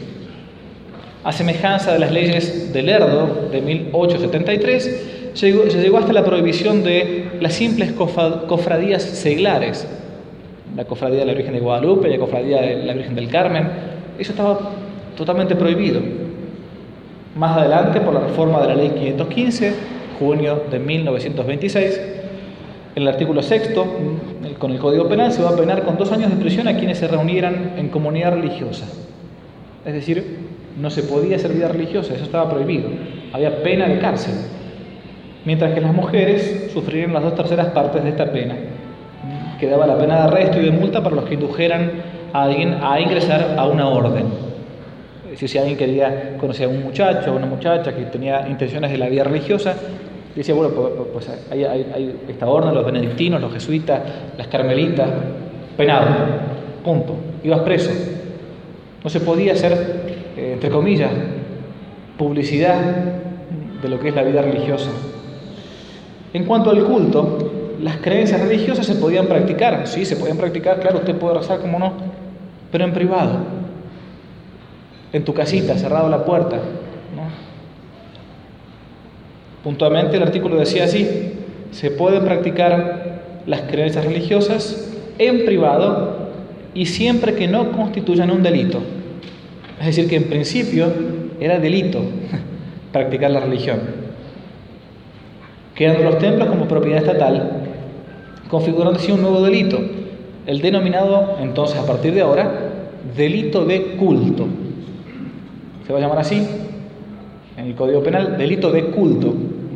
[SPEAKER 2] A semejanza de las leyes de Lerdo de mil ochocientos setenta y tres, se llegó, se llegó hasta la prohibición de las simples cofradías seglares, la cofradía de la Virgen de Guadalupe y la cofradía de la Virgen del Carmen. Eso estaba totalmente prohibido. Más adelante, por la reforma de la Ley quinientos quince, junio de mil novecientos veintiséis, en el artículo sexto, con el Código Penal, se va a penar con dos años de prisión a quienes se reunieran en comunidad religiosa. Es decir, no se podía hacer vida religiosa, eso estaba prohibido. Había pena de cárcel. Mientras que las mujeres sufrirían las dos terceras partes de esta pena. Quedaba la pena de arresto y de multa para los que indujeran a alguien a ingresar a una orden. Es decir, si alguien quería conocer a un muchacho o una muchacha que tenía intenciones de la vida religiosa, decía, bueno, pues, pues hay, hay, hay esta orden, los benedictinos, los jesuitas, las carmelitas, penado, punto. Ibas preso. No se podía hacer, eh, entre comillas, publicidad de lo que es la vida religiosa. En cuanto al culto, las creencias religiosas se podían practicar, sí, se podían practicar, claro, usted puede rezar, como no, pero en privado, en tu casita, cerrado la puerta, ¿no? Puntualmente el artículo decía así: se pueden practicar las creencias religiosas en privado y siempre que no constituyan un delito. Es decir, que en principio era delito practicar la religión. Quedando los templos como propiedad estatal, configurándose un nuevo delito, el denominado entonces a partir de ahora delito de culto. Se va a llamar así en el Código Penal, delito de culto.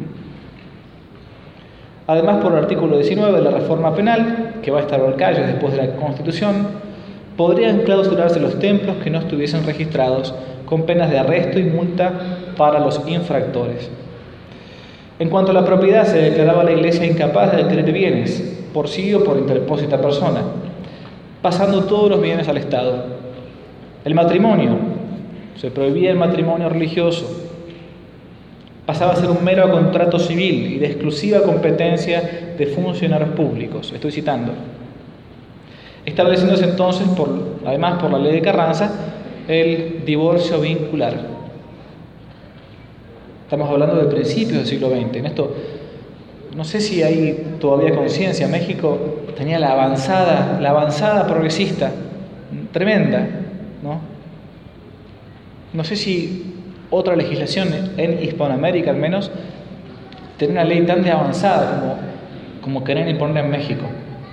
[SPEAKER 2] Además, por el artículo diecinueve de la reforma penal, que va a estar al callo después de la Constitución, podrían clausurarse los templos que no estuviesen registrados, con penas de arresto y multa para los infractores. En cuanto a la propiedad, se declaraba a la Iglesia incapaz de adquirir bienes, por sí o por interpósita persona, pasando todos los bienes al Estado. El matrimonio, se prohibía el matrimonio religioso, pasaba a ser un mero contrato civil y de exclusiva competencia de funcionarios públicos, estoy citando. Estableciéndose entonces, por, además por la ley de Carranza, el divorcio vincular. Estamos hablando de principios del siglo veinte. En esto, no sé si hay todavía conciencia. México tenía la avanzada, la avanzada progresista, tremenda, ¿no? No sé si otra legislación en Hispanoamérica, al menos, tiene una ley tan de avanzada como, como querían imponer en México.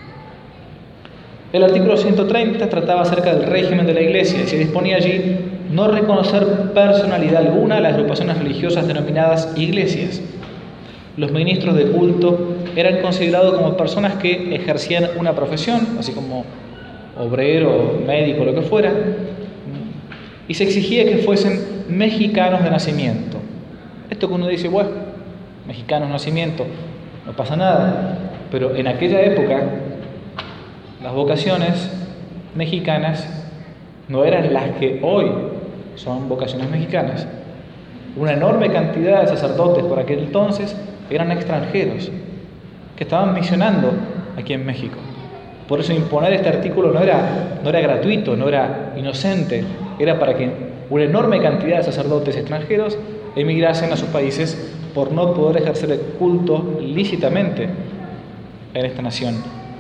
[SPEAKER 2] El artículo ciento treinta trataba acerca del régimen de la Iglesia y se disponía allí no reconocer personalidad alguna a las agrupaciones religiosas denominadas iglesias. Los ministros de culto eran considerados como personas que ejercían una profesión, así como obrero, médico, lo que fuera, y se exigía que fuesen mexicanos de nacimiento. Esto que uno dice, bueno, mexicanos de nacimiento, no pasa nada, pero en aquella época las vocaciones mexicanas no eran las que hoy son vocaciones mexicanas. Una enorme cantidad de sacerdotes por aquel entonces eran extranjeros que estaban misionando aquí en México. Por eso imponer este artículo no era, no era gratuito, no era inocente, era para que una enorme cantidad de sacerdotes extranjeros emigrasen a sus países por no poder ejercer el culto lícitamente en esta nación.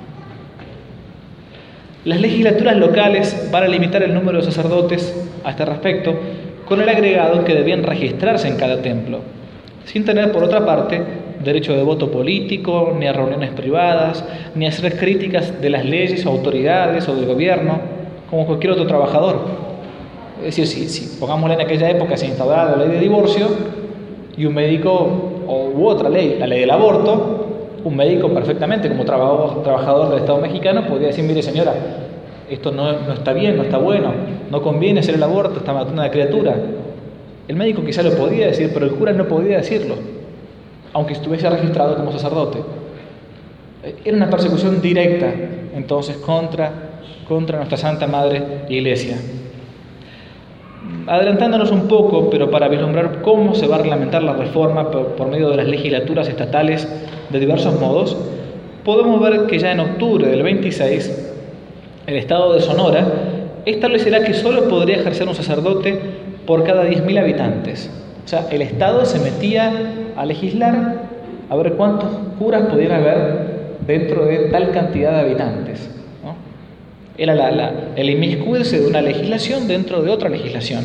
[SPEAKER 2] Las legislaturas locales van a limitar el número de sacerdotes a este respecto con el agregado que debían registrarse en cada templo, sin tener por otra parte derecho de voto político, ni a reuniones privadas, ni a hacer críticas de las leyes o autoridades o del gobierno, como cualquier otro trabajador. Es decir, si, si pongámosle en aquella época se instauraba la ley de divorcio y un médico, o u otra ley, la ley del aborto, un médico perfectamente como trabajador, trabajador del Estado mexicano podría decir, mire señora, esto no, no está bien, no está bueno, no conviene hacer el aborto, está matando a una criatura. El médico quizá lo podía decir, pero el cura no podía decirlo, aunque estuviese registrado como sacerdote. Era una persecución directa, entonces, contra, contra nuestra Santa Madre Iglesia. Adelantándonos un poco, pero para vislumbrar cómo se va a reglamentar la reforma por, por medio de las legislaturas estatales de diversos modos, podemos ver que ya en octubre del veintiséis, el Estado de Sonora establecerá que solo podría ejercer un sacerdote por cada diez mil habitantes. O sea, el Estado se metía a legislar a ver cuántos curas pudiera haber dentro de tal cantidad de habitantes, ¿no? Era la, la, el inmiscuirse de una legislación dentro de otra legislación.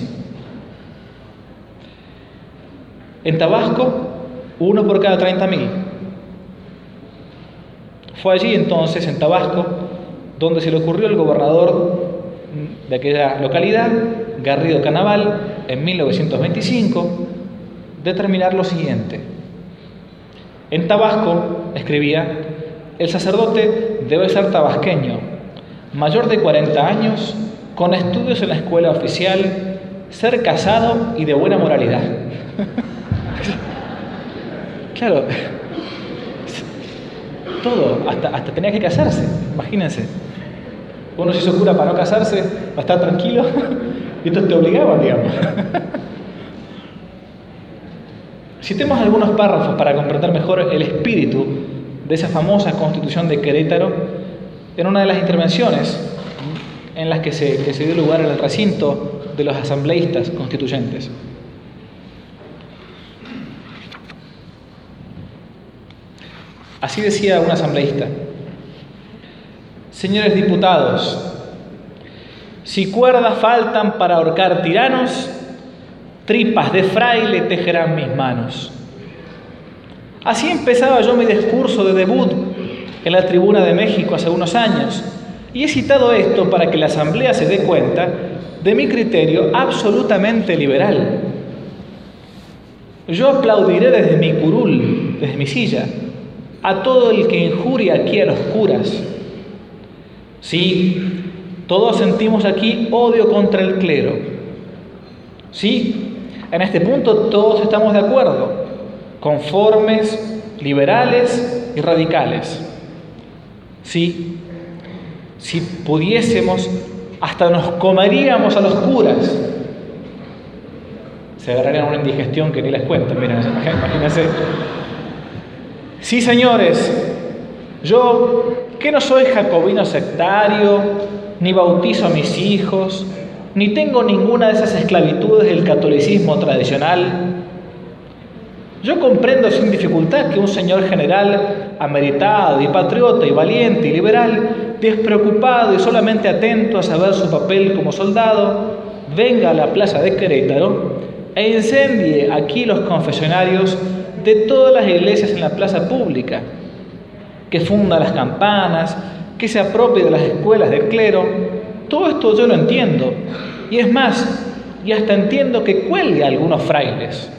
[SPEAKER 2] En Tabasco, uno por cada treinta mil. Fue allí entonces, en Tabasco, donde se le ocurrió al gobernador de aquella localidad, Garrido Canaval, en mil novecientos veinticinco, determinar lo siguiente. En Tabasco, escribía, el sacerdote debe ser tabasqueño, mayor de cuarenta años, con estudios en la escuela oficial, ser casado y de buena moralidad. Claro, todo, hasta, hasta tenía que casarse, imagínense. Uno se hizo cura para no casarse, para estar tranquilo, y estos te obligaban, digamos. Citemos algunos párrafos para comprender mejor el espíritu de esa famosa Constitución de Querétaro en una de las intervenciones en las que se, que se dio lugar en el recinto de los asambleístas constituyentes. Así decía un asambleísta: señores diputados, si cuerdas faltan para ahorcar tiranos, tripas de fraile tejerán mis manos. Así empezaba yo mi discurso de debut en la Tribuna de México hace unos años, y he citado esto para que la Asamblea se dé cuenta de mi criterio absolutamente liberal. Yo aplaudiré desde mi curul, desde mi silla, a todo el que injuria aquí a los curas. Sí, todos sentimos aquí odio contra el clero. Sí, en este punto todos estamos de acuerdo, conformes, liberales y radicales. Sí, si pudiésemos, hasta nos comeríamos a los curas. Se agarrarían una indigestión que ni les cuento, miren, imagínense. Sí, señores, yo que no soy jacobino sectario, ni bautizo a mis hijos, ni tengo ninguna de esas esclavitudes del catolicismo tradicional. Yo comprendo sin dificultad que un señor general ameritado y patriota y valiente y liberal, despreocupado y solamente atento a saber su papel como soldado, venga a la plaza de Querétaro e incendie aquí los confesionarios de todas las iglesias en la plaza pública, que funda las campanas, que se apropie de las escuelas del clero. Todo esto yo lo entiendo, y es más, y hasta entiendo que cuelgue a algunos frailes.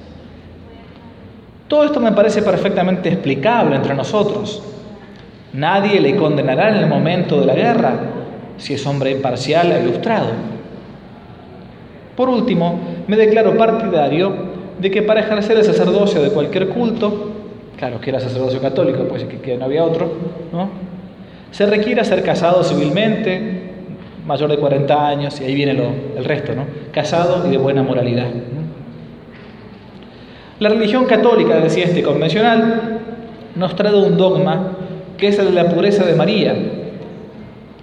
[SPEAKER 2] Todo esto me parece perfectamente explicable entre nosotros. Nadie le condenará en el momento de la guerra si es hombre imparcial e ilustrado. Por último, me declaro partidario de que para ejercer el sacerdocio de cualquier culto, claro que era sacerdocio católico, pues que, que no había otro, ¿no?, se requiere ser casado civilmente, mayor de cuarenta años, y ahí viene lo, el resto, ¿no?, casado y de buena moralidad. La religión católica, decía este convencional, nos trae un dogma que es el de la pureza de María,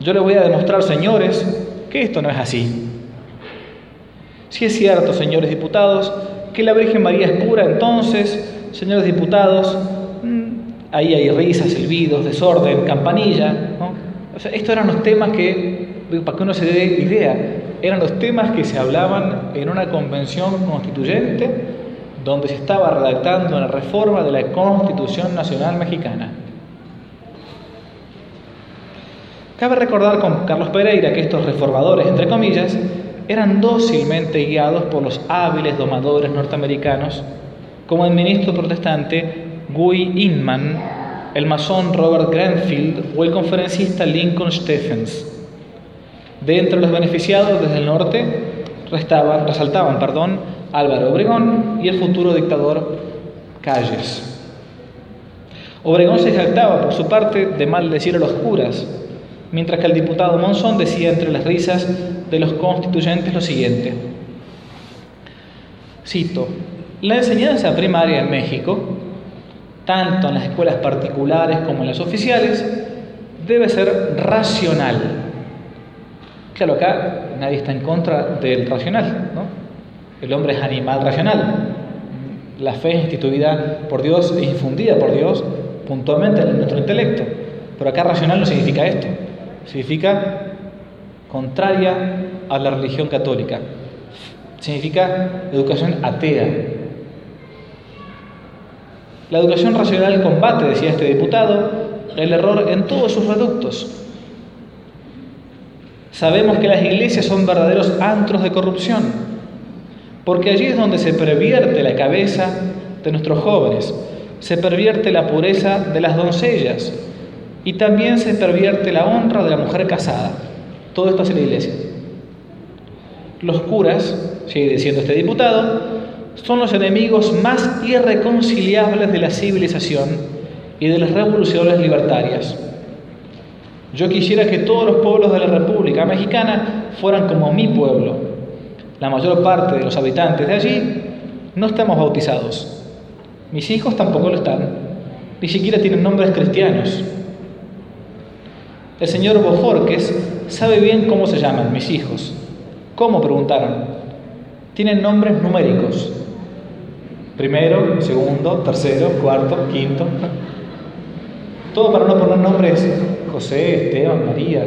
[SPEAKER 2] Yo les voy a demostrar, señores, que esto no es así. Si es cierto, señores diputados, que la Virgen María es pura, entonces, señores diputados, ahí hay risas, silbidos, desorden, campanilla, ¿no? O sea, estos eran los temas que, para que uno se dé idea, eran los temas que se hablaban en una convención constituyente donde se estaba redactando una reforma de la Constitución Nacional Mexicana. Cabe recordar con Carlos Pereira que estos reformadores, entre comillas, eran dócilmente guiados por los hábiles domadores norteamericanos, como el ministro protestante Guy Inman, el masón Robert Granfield o el conferencista Lincoln Stephens. De entre los beneficiados desde el norte restaban, resaltaban perdón, Álvaro Obregón y el futuro dictador Calles. Obregón se jactaba, por su parte, de maldecir a los curas, mientras que el diputado Monzón decía entre las risas de los constituyentes lo siguiente. Cito: la enseñanza primaria en México, tanto en las escuelas particulares como en las oficiales, debe ser racional. Claro, acá nadie está en contra del racional, ¿no? El hombre es animal racional. La fe es instituida por Dios, es infundida por Dios puntualmente en nuestro intelecto. Pero acá racional no significa esto. Significa contraria a la religión católica. Significa educación atea. La educación racional combate, decía este diputado, el error en todos sus reductos. Sabemos que las iglesias son verdaderos antros de corrupción, porque allí es donde se pervierte la cabeza de nuestros jóvenes, se pervierte la pureza de las doncellas y también se pervierte la honra de la mujer casada. Todo esto hace la iglesia. Los curas, sigue diciendo este diputado, son los enemigos más irreconciliables de la civilización y de las revoluciones libertarias. Yo quisiera que todos los pueblos de la República Mexicana fueran como mi pueblo. La mayor parte de los habitantes de allí no estamos bautizados. Mis hijos tampoco lo están. Ni siquiera tienen nombres cristianos. El señor Bojorquez sabe bien cómo se llaman mis hijos. ¿Cómo?, preguntaron. Tienen nombres numéricos. Primero, segundo, tercero, cuarto, quinto. Todo para no poner nombres José, Esteban, María.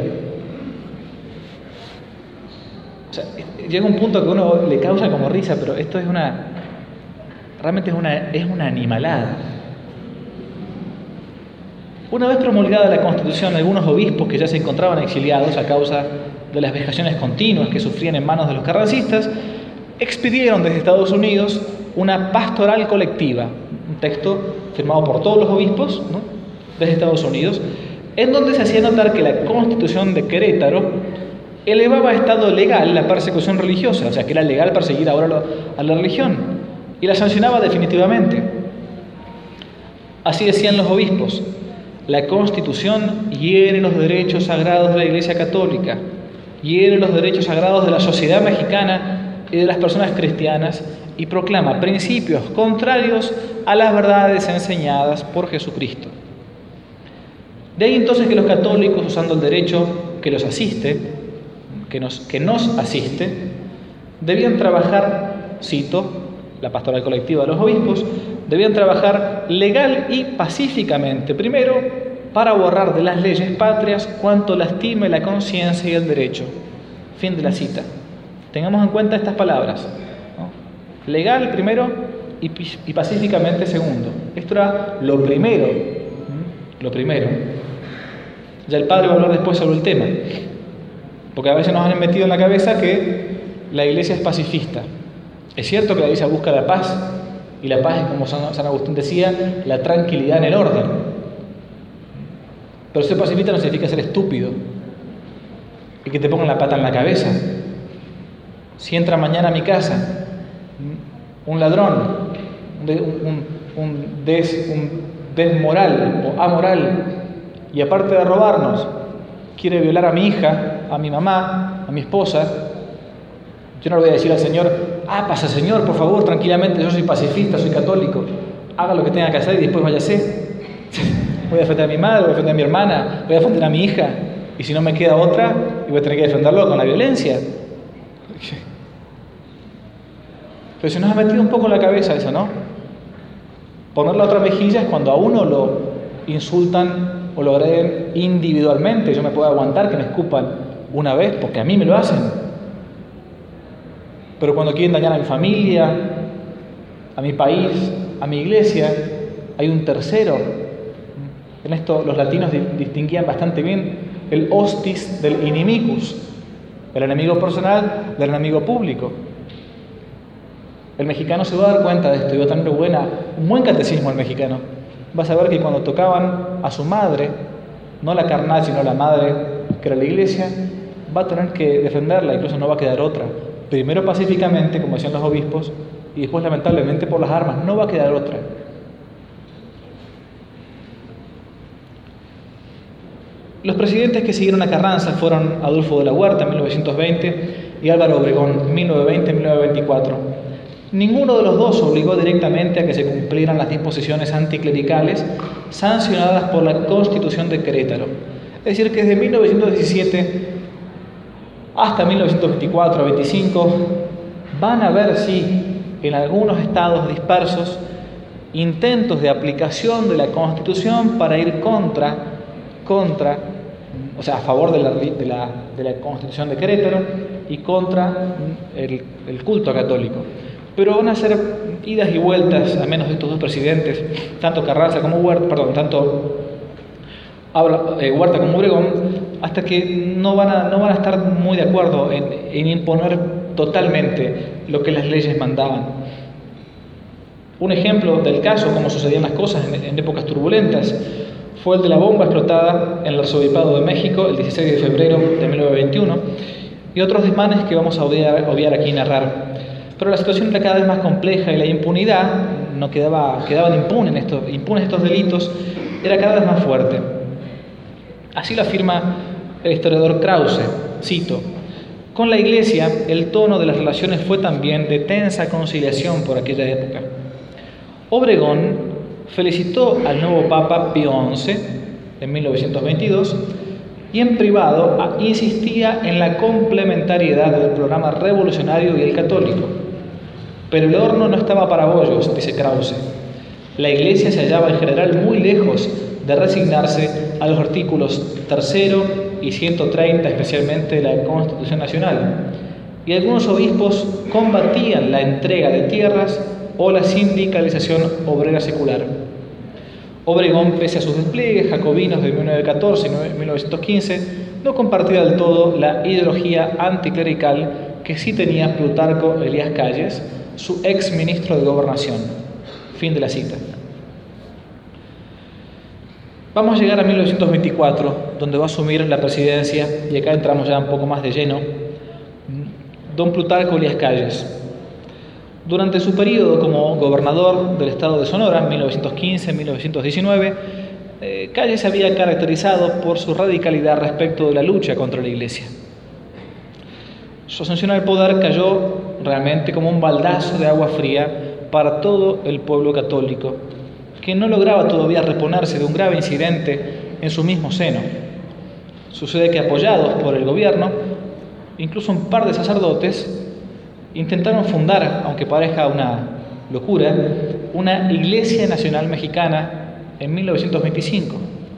[SPEAKER 2] O sea, llega un punto que uno le causa como risa, pero esto es una... Realmente es una, es una animalada. Una vez promulgada la Constitución, algunos obispos que ya se encontraban exiliados a causa de las vejaciones continuas que sufrían en manos de los carrancistas, expidieron desde Estados Unidos una pastoral colectiva, un texto firmado por todos los obispos, ¿no?, desde Estados Unidos, en donde se hacía notar que la Constitución de Querétaro elevaba a estado legal la persecución religiosa, o sea, que era legal perseguir ahora a la religión, y la sancionaba definitivamente. Así decían los obispos: la Constitución hiere los derechos sagrados de la Iglesia Católica, hiere los derechos sagrados de la sociedad mexicana y de las personas cristianas, y proclama principios contrarios a las verdades enseñadas por Jesucristo. De ahí entonces que los católicos, usando el derecho que los asiste, que nos, que nos asiste, debían trabajar, cito, la pastoral colectiva de los obispos, debían trabajar legal y pacíficamente, primero, para borrar de las leyes patrias cuanto lastime la conciencia y el derecho. Fin de la cita. Tengamos en cuenta estas palabras, ¿no? Legal primero y, y pacíficamente segundo. Esto era lo primero, ¿no? Lo primero. Ya el padre va a hablar después sobre el tema, porque a veces nos han metido en la cabeza que la iglesia es pacifista. Es cierto que la iglesia busca la paz, y la paz es, como San Agustín decía, la tranquilidad en el orden. Pero ser pacifista no significa ser estúpido y que te pongan la pata en la cabeza. Si entra mañana a mi casa un ladrón, un, un, un, des, un desmoral o amoral, y aparte de robarnos, quiere violar a mi hija, a mi mamá, a mi esposa, yo no le voy a decir al Señor: ah, pasa Señor, por favor, tranquilamente, yo soy pacifista, soy católico, haga lo que tenga que hacer y después váyase. Voy a defender a mi madre, voy a defender a mi hermana, voy a defender a mi hija. Y si no me queda otra, voy a tener que defenderlo con la violencia. Pero se nos ha metido un poco en la cabeza eso, ¿no? Poner la otra mejilla es cuando a uno lo insultan o lo agreden individualmente. Yo me puedo aguantar que me escupan una vez porque a mí me lo hacen. Pero cuando quieren dañar a mi familia, a mi país, a mi iglesia, hay un tercero. En esto los latinos distinguían bastante bien el hostis del inimicus, el enemigo personal del enemigo público. El mexicano se va a dar cuenta de esto y va a tener buena, un buen catecismo el mexicano. Va a saber que cuando tocaban a su madre, no la carnal, sino la madre, que era la iglesia, va a tener que defenderla, incluso no va a quedar otra. Primero pacíficamente, como decían los obispos, y después lamentablemente por las armas, no va a quedar otra. Los presidentes que siguieron a Carranza fueron Adolfo de la Huerta en mil novecientos veinte y Álvaro Obregón mil novecientos veinte a mil novecientos veinticuatro. Ninguno de los dos obligó directamente a que se cumplieran las disposiciones anticlericales sancionadas por la Constitución de Querétaro. Es decir, que desde mil novecientos diecisiete hasta mil novecientos veinticuatro a veinticinco van a ver si en algunos estados dispersos intentos de aplicación de la Constitución para ir contra, contra, o sea, a favor de la, de la, de la Constitución de Querétaro y contra el, el culto católico. Pero van a ser idas y vueltas, al menos de estos dos presidentes, tanto Carranza como Huerta, perdón, tanto Huerta como Obregón, hasta que no van a, no van a estar muy de acuerdo en, en imponer totalmente lo que las leyes mandaban. Un ejemplo del caso, cómo sucedían las cosas en, en épocas turbulentas, fue el de la bomba explotada en el Arzobispado de México el dieciséis de febrero de mil novecientos veintiuno y otros desmanes que vamos a obviar, obviar aquí y narrar. Pero la situación era cada vez más compleja y la impunidad, no quedaba, quedaban impunes estos, impunes estos delitos, era cada vez más fuerte. Así lo afirma el historiador Krause, cito: con la Iglesia el tono de las relaciones fue también de tensa conciliación por aquella época. Obregón felicitó al nuevo Papa Pío once en mil novecientos veintidós y en privado insistía en la complementariedad del programa revolucionario y el católico. Pero el horno no estaba para bollos, dice Krause. La Iglesia se hallaba en general muy lejos de resignarse a los artículos tercero y ciento treinta, especialmente de la Constitución Nacional, y algunos obispos combatían la entrega de tierras o la sindicalización obrera secular. Obregón, pese a sus despliegues jacobinos de mil novecientos catorce y mil novecientos quince, no compartía del todo la ideología anticlerical que sí tenía Plutarco Elías Calles, su ex ministro de Gobernación. Fin de la cita. Vamos a llegar a mil novecientos veinticuatro, donde va a asumir la presidencia, y acá entramos ya un poco más de lleno, don Plutarco Elías Calles. Durante su periodo como gobernador del estado de Sonora, mil novecientos quince a mil novecientos diecinueve, eh, Calles se había caracterizado por su radicalidad respecto de la lucha contra la Iglesia. Su ascensión al poder cayó realmente como un baldazo de agua fría para todo el pueblo católico, que no lograba todavía reponerse de un grave incidente en su mismo seno. Sucede que, apoyados por el gobierno, incluso un par de sacerdotes intentaron fundar, aunque parezca una locura, una Iglesia Nacional Mexicana en mil novecientos veinticinco.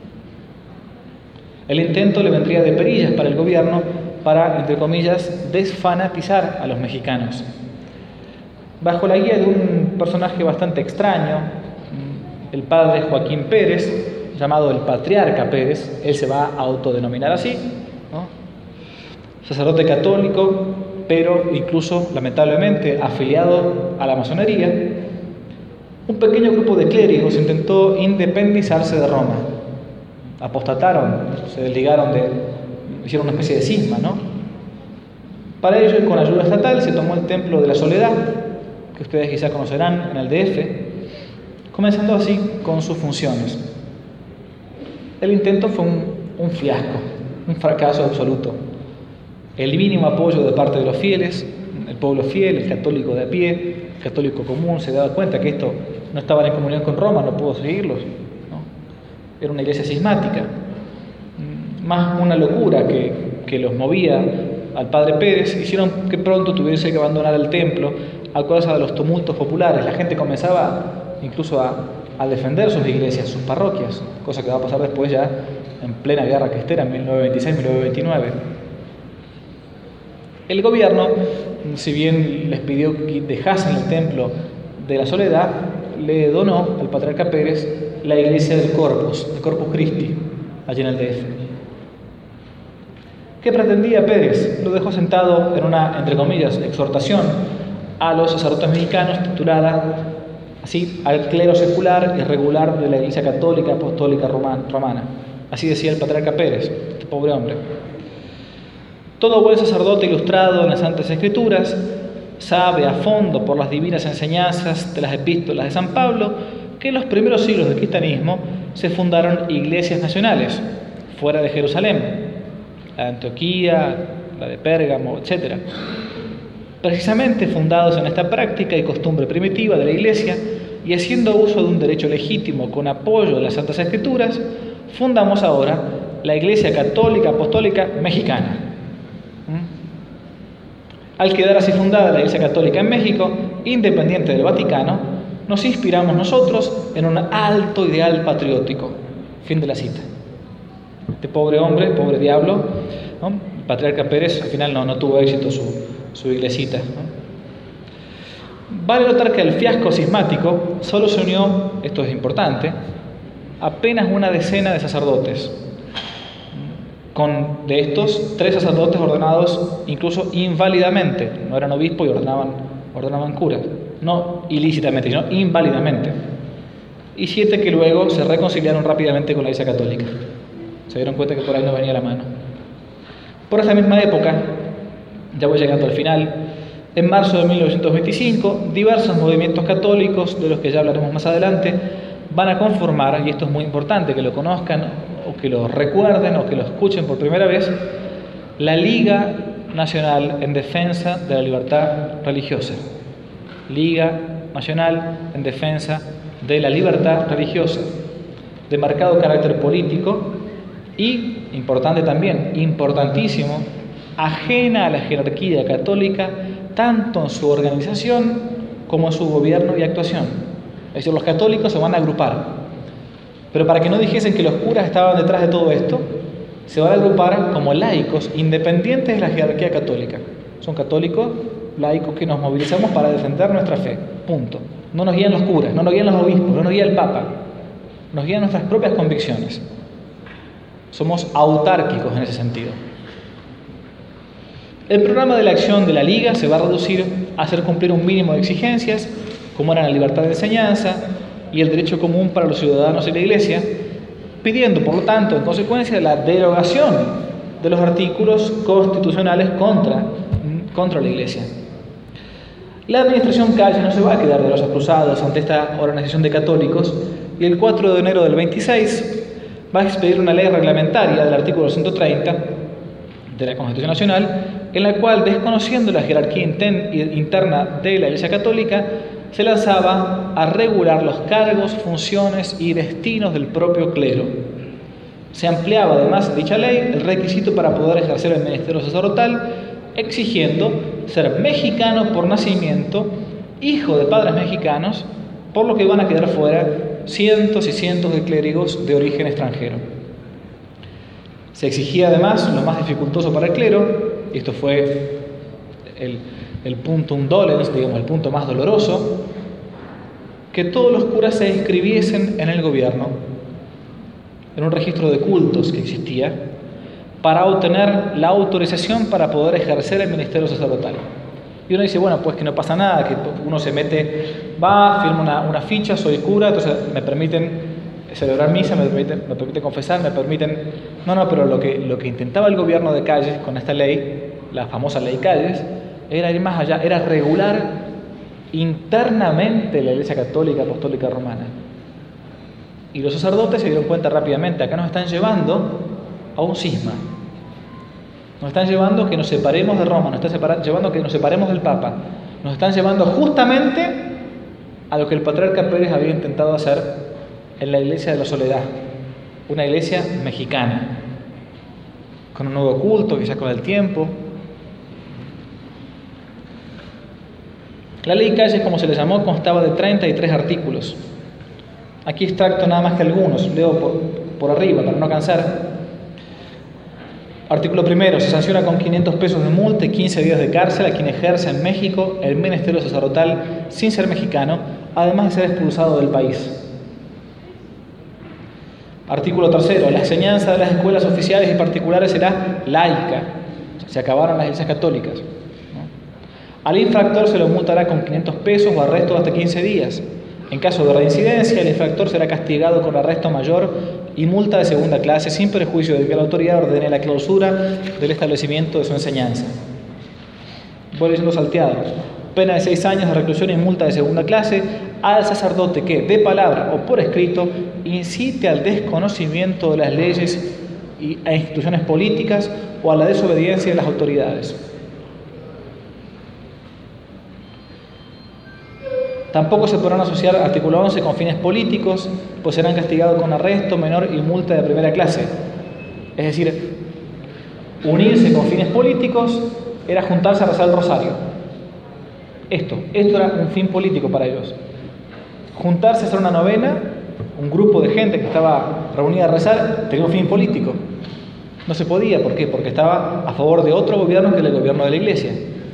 [SPEAKER 2] El intento le vendría de perillas para el gobierno para, entre comillas, desfanatizar a los mexicanos. Bajo la guía de un personaje bastante extraño, el padre Joaquín Pérez, llamado el Patriarca Pérez, él se va a autodenominar así, ¿no? Sacerdote católico, pero incluso, lamentablemente, afiliado a la masonería, un pequeño grupo de clérigos intentó independizarse de Roma. Apostataron, se desligaron de... hicieron una especie de cisma, ¿no? Para ello, con ayuda estatal, se tomó el Templo de la Soledad, que ustedes quizá conocerán en el D F, comenzando así con sus funciones. El intento fue un, un fiasco, un fracaso absoluto. El mínimo apoyo de parte de los fieles, el pueblo fiel, el católico de a pie, el católico común, se daba cuenta que esto no estaba en comunión con Roma, no pudo seguirlos, ¿no? Era una iglesia cismática. más una locura que, que los movía al padre Pérez, hicieron que pronto tuviese que abandonar el templo a causa de los tumultos populares. La gente comenzaba incluso a, a defender sus iglesias, sus parroquias, cosa que va a pasar después ya en plena guerra cristera en mil novecientos veintiséis mil novecientos veintinueve. El gobierno, si bien les pidió que dejasen el templo de la Soledad, le donó al patriarca Pérez la iglesia del Corpus, el Corpus Christi, allí en el D F. ¿Qué pretendía Pérez? Lo dejó sentado en una, entre comillas, exhortación a los sacerdotes mexicanos titulada así, al clero secular y regular de la Iglesia Católica Apostólica Romana. Así decía el patriarca Pérez, este pobre hombre. Todo buen sacerdote ilustrado en las Santas Escrituras sabe a fondo por las divinas enseñanzas de las epístolas de San Pablo que en los primeros siglos del cristianismo se fundaron iglesias nacionales fuera de Jerusalén, la de Antioquía, la de Pérgamo, etcétera. Precisamente fundados en esta práctica y costumbre primitiva de la Iglesia y haciendo uso de un derecho legítimo con apoyo de las Santas Escrituras, fundamos ahora la Iglesia Católica Apostólica Mexicana. ¿Mm? Al quedar así fundada la Iglesia Católica en México, independiente del Vaticano, nos inspiramos nosotros en un alto ideal patriótico. Fin de la cita. Este pobre hombre, pobre diablo, ¿no? El patriarca Pérez, al final no, no tuvo éxito su, su iglesita, ¿no? Vale notar que al fiasco cismático solo se unió, esto es importante, apenas una decena de sacerdotes. Con de estos, tres sacerdotes ordenados incluso inválidamente, no eran obispos y ordenaban, ordenaban curas, no ilícitamente, sino inválidamente. Y siete que luego se reconciliaron rápidamente con la Iglesia Católica. Se dieron cuenta que por ahí no venía la mano. Por esa misma época, ya voy llegando al final, en marzo de mil novecientos veinticinco, diversos movimientos católicos, de los que ya hablaremos más adelante, van a conformar, y esto es muy importante que lo conozcan, o que lo recuerden, o que lo escuchen por primera vez, la Liga Nacional en Defensa de la Libertad Religiosa. Liga Nacional en Defensa de la Libertad Religiosa, de marcado carácter político y, importante también, importantísimo, ajena a la jerarquía católica, tanto en su organización como en su gobierno y actuación. Es decir, los católicos se van a agrupar, pero para que no dijesen que los curas estaban detrás de todo esto, se van a agrupar como laicos independientes de la jerarquía católica. Son católicos, laicos que nos movilizamos para defender nuestra fe, punto. No nos guían los curas, no nos guían los obispos, no nos guía el Papa, nos guían nuestras propias convicciones. Somos autárquicos en ese sentido. El programa de la acción de la Liga se va a reducir a hacer cumplir un mínimo de exigencias, como eran la libertad de enseñanza y el derecho común para los ciudadanos y la Iglesia, pidiendo, por lo tanto, en consecuencia, la derogación de los artículos constitucionales contra, contra la Iglesia. La administración Calle no se va a quedar de brazos cruzados ante esta organización de católicos y el cuatro de enero del veintiséis va a expedir una ley reglamentaria del artículo ciento treinta de la Constitución Nacional, en la cual, desconociendo la jerarquía interna de la Iglesia Católica, se lanzaba a regular los cargos, funciones y destinos del propio clero. Se ampliaba además dicha ley el requisito para poder ejercer el ministerio sacerdotal, exigiendo ser mexicano por nacimiento, hijo de padres mexicanos, por lo que van a quedar fuera cientos y cientos de clérigos de origen extranjero. Se exigía además, lo más dificultoso para el clero, y esto fue el, el puntum dolens, digamos, el punto más doloroso, que todos los curas se inscribiesen en el gobierno, en un registro de cultos que existía, para obtener la autorización para poder ejercer el ministerio sacerdotal. Y uno dice, bueno, pues que no pasa nada, que uno se mete, va, firma una, una ficha, soy cura, entonces me permiten celebrar misa, me permiten, me permiten confesar, me permiten... No, no, pero lo que, lo que intentaba el gobierno de Calles con esta ley, la famosa ley Calles, era ir más allá, era regular internamente la Iglesia Católica Apostólica Romana. Y los sacerdotes se dieron cuenta rápidamente, acá nos están llevando a un cisma. Nos están llevando a que nos separemos de Roma, nos están separa- llevando a que nos separemos del Papa. Nos están llevando justamente a lo que el patriarca Pérez había intentado hacer en la Iglesia de la Soledad, una iglesia mexicana. con un nuevo culto, quizás con el tiempo. La ley Calles, como se le llamó, constaba de treinta y tres artículos. Aquí extracto nada más que algunos, leo por, por arriba para no cansar. Artículo primero, se sanciona con quinientos pesos de multa y quince días de cárcel a quien ejerce en México el ministerio sacerdotal sin ser mexicano, además de ser expulsado del país. Artículo tercero, la enseñanza de las escuelas oficiales y particulares será laica. Se acabaron las iglesias católicas. Al infractor se lo multará con quinientos pesos o arresto hasta quince días. En caso de reincidencia, el infractor será castigado con arresto mayor y multa de segunda clase, sin perjuicio de que la autoridad ordene la clausura del establecimiento de su enseñanza. Voy leyendo salteado. Pena de seis años de reclusión y multa de segunda clase al sacerdote que, de palabra o por escrito, incite al desconocimiento de las leyes e instituciones políticas o a la desobediencia de las autoridades. Tampoco se podrán asociar artículo once con fines políticos, pues serán castigados con arresto menor y multa de primera clase. Es decir, unirse con fines políticos era juntarse a rezar el rosario. Esto, esto era un fin político para ellos. Juntarse a hacer una novena, un grupo de gente que estaba reunida a rezar, tenía un fin político. No se podía, ¿por qué? Porque estaba a favor de otro gobierno que el gobierno de la Iglesia.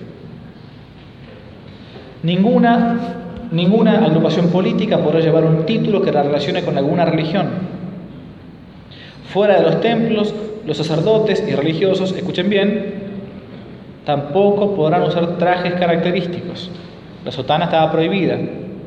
[SPEAKER 2] Ninguna Ninguna agrupación política podrá llevar un título que la relacione con alguna religión. Fuera de los templos, los sacerdotes y religiosos, escuchen bien, tampoco podrán usar trajes característicos. La sotana estaba prohibida,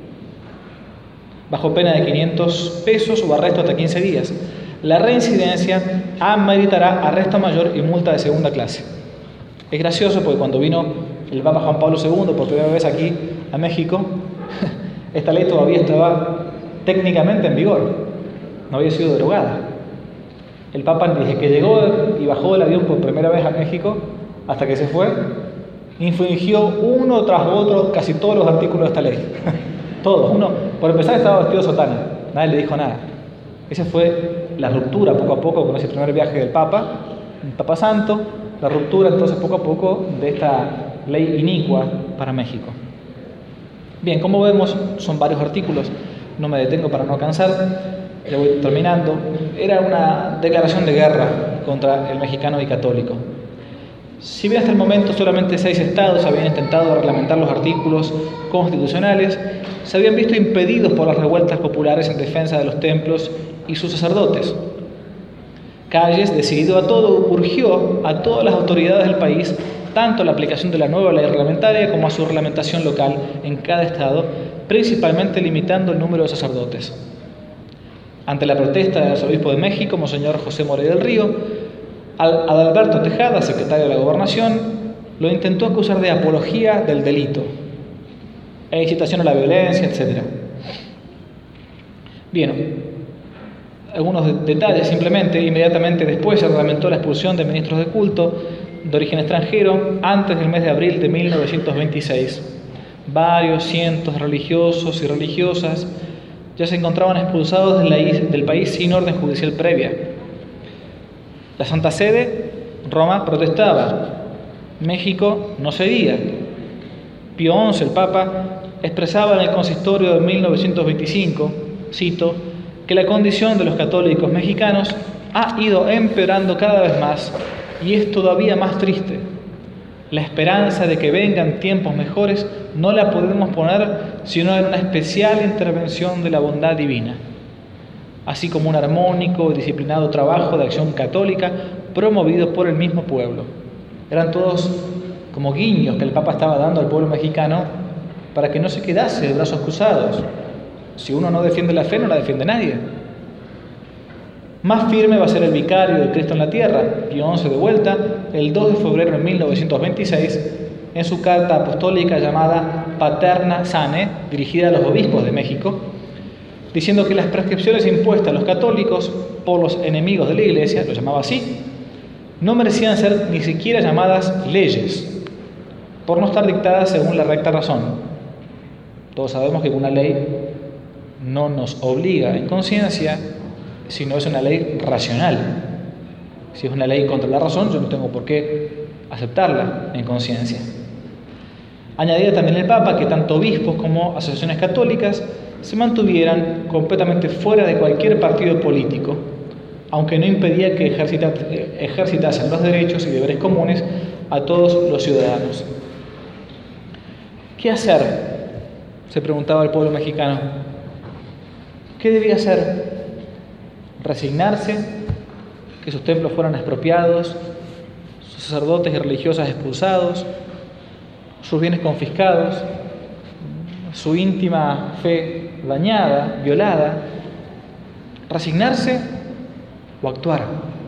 [SPEAKER 2] bajo pena de quinientos pesos o arresto hasta quince días. La reincidencia ameritará arresto mayor y multa de segunda clase. Es gracioso porque cuando vino el Papa Juan Pablo segundo por primera vez aquí a México, esta ley todavía estaba técnicamente en vigor, no había sido derogada. El Papa, desde que llegó y bajó del avión por primera vez a México hasta que se fue, infringió uno tras otro casi todos los artículos de esta ley. Todos. Uno, por empezar, estaba vestido de sotana, nadie le dijo nada. Esa fue la ruptura poco a poco con ese primer viaje del Papa, el Papa Santo, la ruptura entonces poco a poco de esta ley inicua para México. Bien, como vemos, son varios artículos, no me detengo para no cansar, ya voy terminando. Era una declaración de guerra contra el mexicano y católico. Si bien hasta el momento solamente seis estados habían intentado reglamentar los artículos constitucionales, se habían visto impedidos por las revueltas populares en defensa de los templos y sus sacerdotes. Calles, decidido a todo, urgió a todas las autoridades del país tanto la aplicación de la nueva ley reglamentaria como a su reglamentación local en cada estado, principalmente limitando el número de sacerdotes. Ante la protesta del arzobispo de México, Monseñor José Moreira del Río, Adalberto Tejada, secretario de la Gobernación, lo intentó acusar de apología del delito e incitación a la violencia, etcétera. Bien, algunos detalles simplemente. Inmediatamente después se reglamentó la expulsión de ministros de culto de origen extranjero antes del mes de abril de mil novecientos veintiséis. Varios cientos de religiosos y religiosas ya se encontraban expulsados de la, del país sin orden judicial previa. La Santa Sede, Roma, protestaba. México no cedía. Pío once, el Papa, expresaba en el consistorio de mil novecientos veinticinco, cito, que la condición de los católicos mexicanos ha ido empeorando cada vez más y es todavía más triste. La esperanza de que vengan tiempos mejores no la podemos poner sino en una especial intervención de la bondad divina, así como un armónico y disciplinado trabajo de acción católica promovido por el mismo pueblo. Eran todos como guiños que el Papa estaba dando al pueblo mexicano para que no se quedase de brazos cruzados. Si uno no defiende la fe, no la defiende nadie. Más firme va a ser el vicario de Cristo en la tierra, Pío once de vuelta, el dos de febrero de mil novecientos veintiséis, en su carta apostólica llamada Paterna Sane, dirigida a los obispos de México, diciendo que las prescripciones impuestas a los católicos por los enemigos de la Iglesia, lo llamaba así, no merecían ser ni siquiera llamadas leyes, por no estar dictadas según la recta razón. Todos sabemos que una ley no nos obliga en conciencia, sino es una ley racional. Si es una ley contra la razón, yo no tengo por qué aceptarla en conciencia. Añadía también el Papa que tanto obispos como asociaciones católicas se mantuvieran completamente fuera de cualquier partido político, aunque no impedía que ejercitasen los derechos y deberes comunes a todos los ciudadanos. ¿Qué hacer?, se preguntaba el pueblo mexicano. ¿Qué debía hacer? ¿Resignarse? ¿Que sus templos fueran expropiados? ¿Sus sacerdotes y religiosas expulsados? ¿Sus bienes confiscados? ¿Su íntima fe dañada, violada? ¿Resignarse o actuar?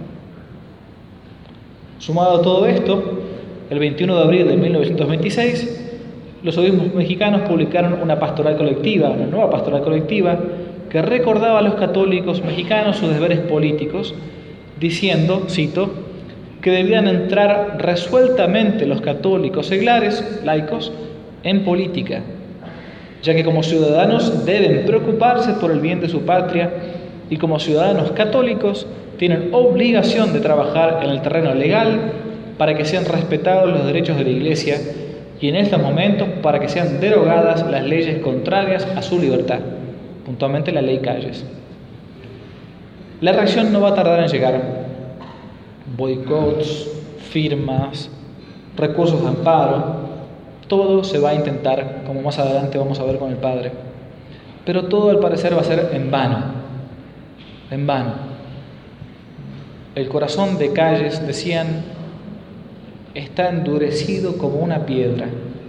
[SPEAKER 2] Sumado a todo esto, el veintiuno de abril de mil novecientos veintiséis, los obispos mexicanos publicaron una pastoral colectiva, una nueva pastoral colectiva, que recordaba a los católicos mexicanos sus deberes políticos, diciendo, cito, que debían entrar resueltamente los católicos seglares, laicos, en política, ya que como ciudadanos deben preocuparse por el bien de su patria y como ciudadanos católicos tienen obligación de trabajar en el terreno legal para que sean respetados los derechos de la Iglesia y en estos momentos para que sean derogadas las leyes contrarias a su libertad, puntualmente la ley Calles. La reacción no va a tardar en llegar. Boicots, firmas, recursos de amparo, todo se va a intentar, como más adelante vamos a ver con el Padre. Pero todo al parecer va a ser en vano, en vano. El corazón de Calles, decían, está endurecido como una piedra.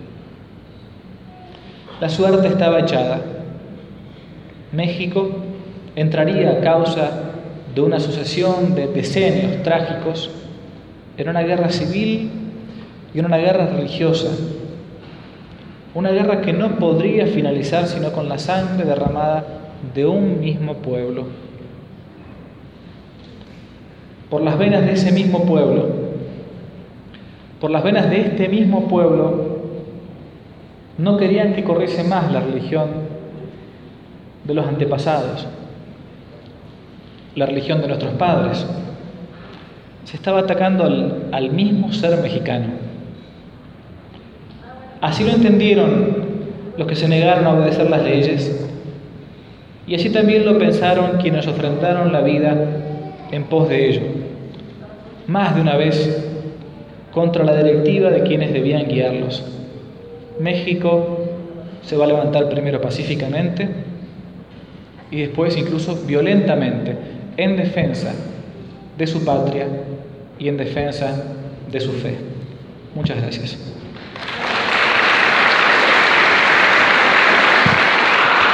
[SPEAKER 2] La suerte estaba echada. México entraría a causa de una sucesión de decenios trágicos en una guerra civil y en una guerra religiosa. Una guerra que no podría finalizar sino con la sangre derramada de un mismo pueblo. Por las venas de ese mismo pueblo, por las venas de este mismo pueblo, no querían que corriese más la religión de los antepasados, la religión de nuestros padres. Se estaba atacando al, al mismo ser mexicano. Así lo entendieron los que se negaron a obedecer las leyes, y así también lo pensaron quienes ofrendaron la vida en pos de ello, más de una vez contra la directiva de quienes debían guiarlos. México se va a levantar primero pacíficamente y después incluso violentamente en defensa de su patria y en defensa de su fe. Muchas gracias.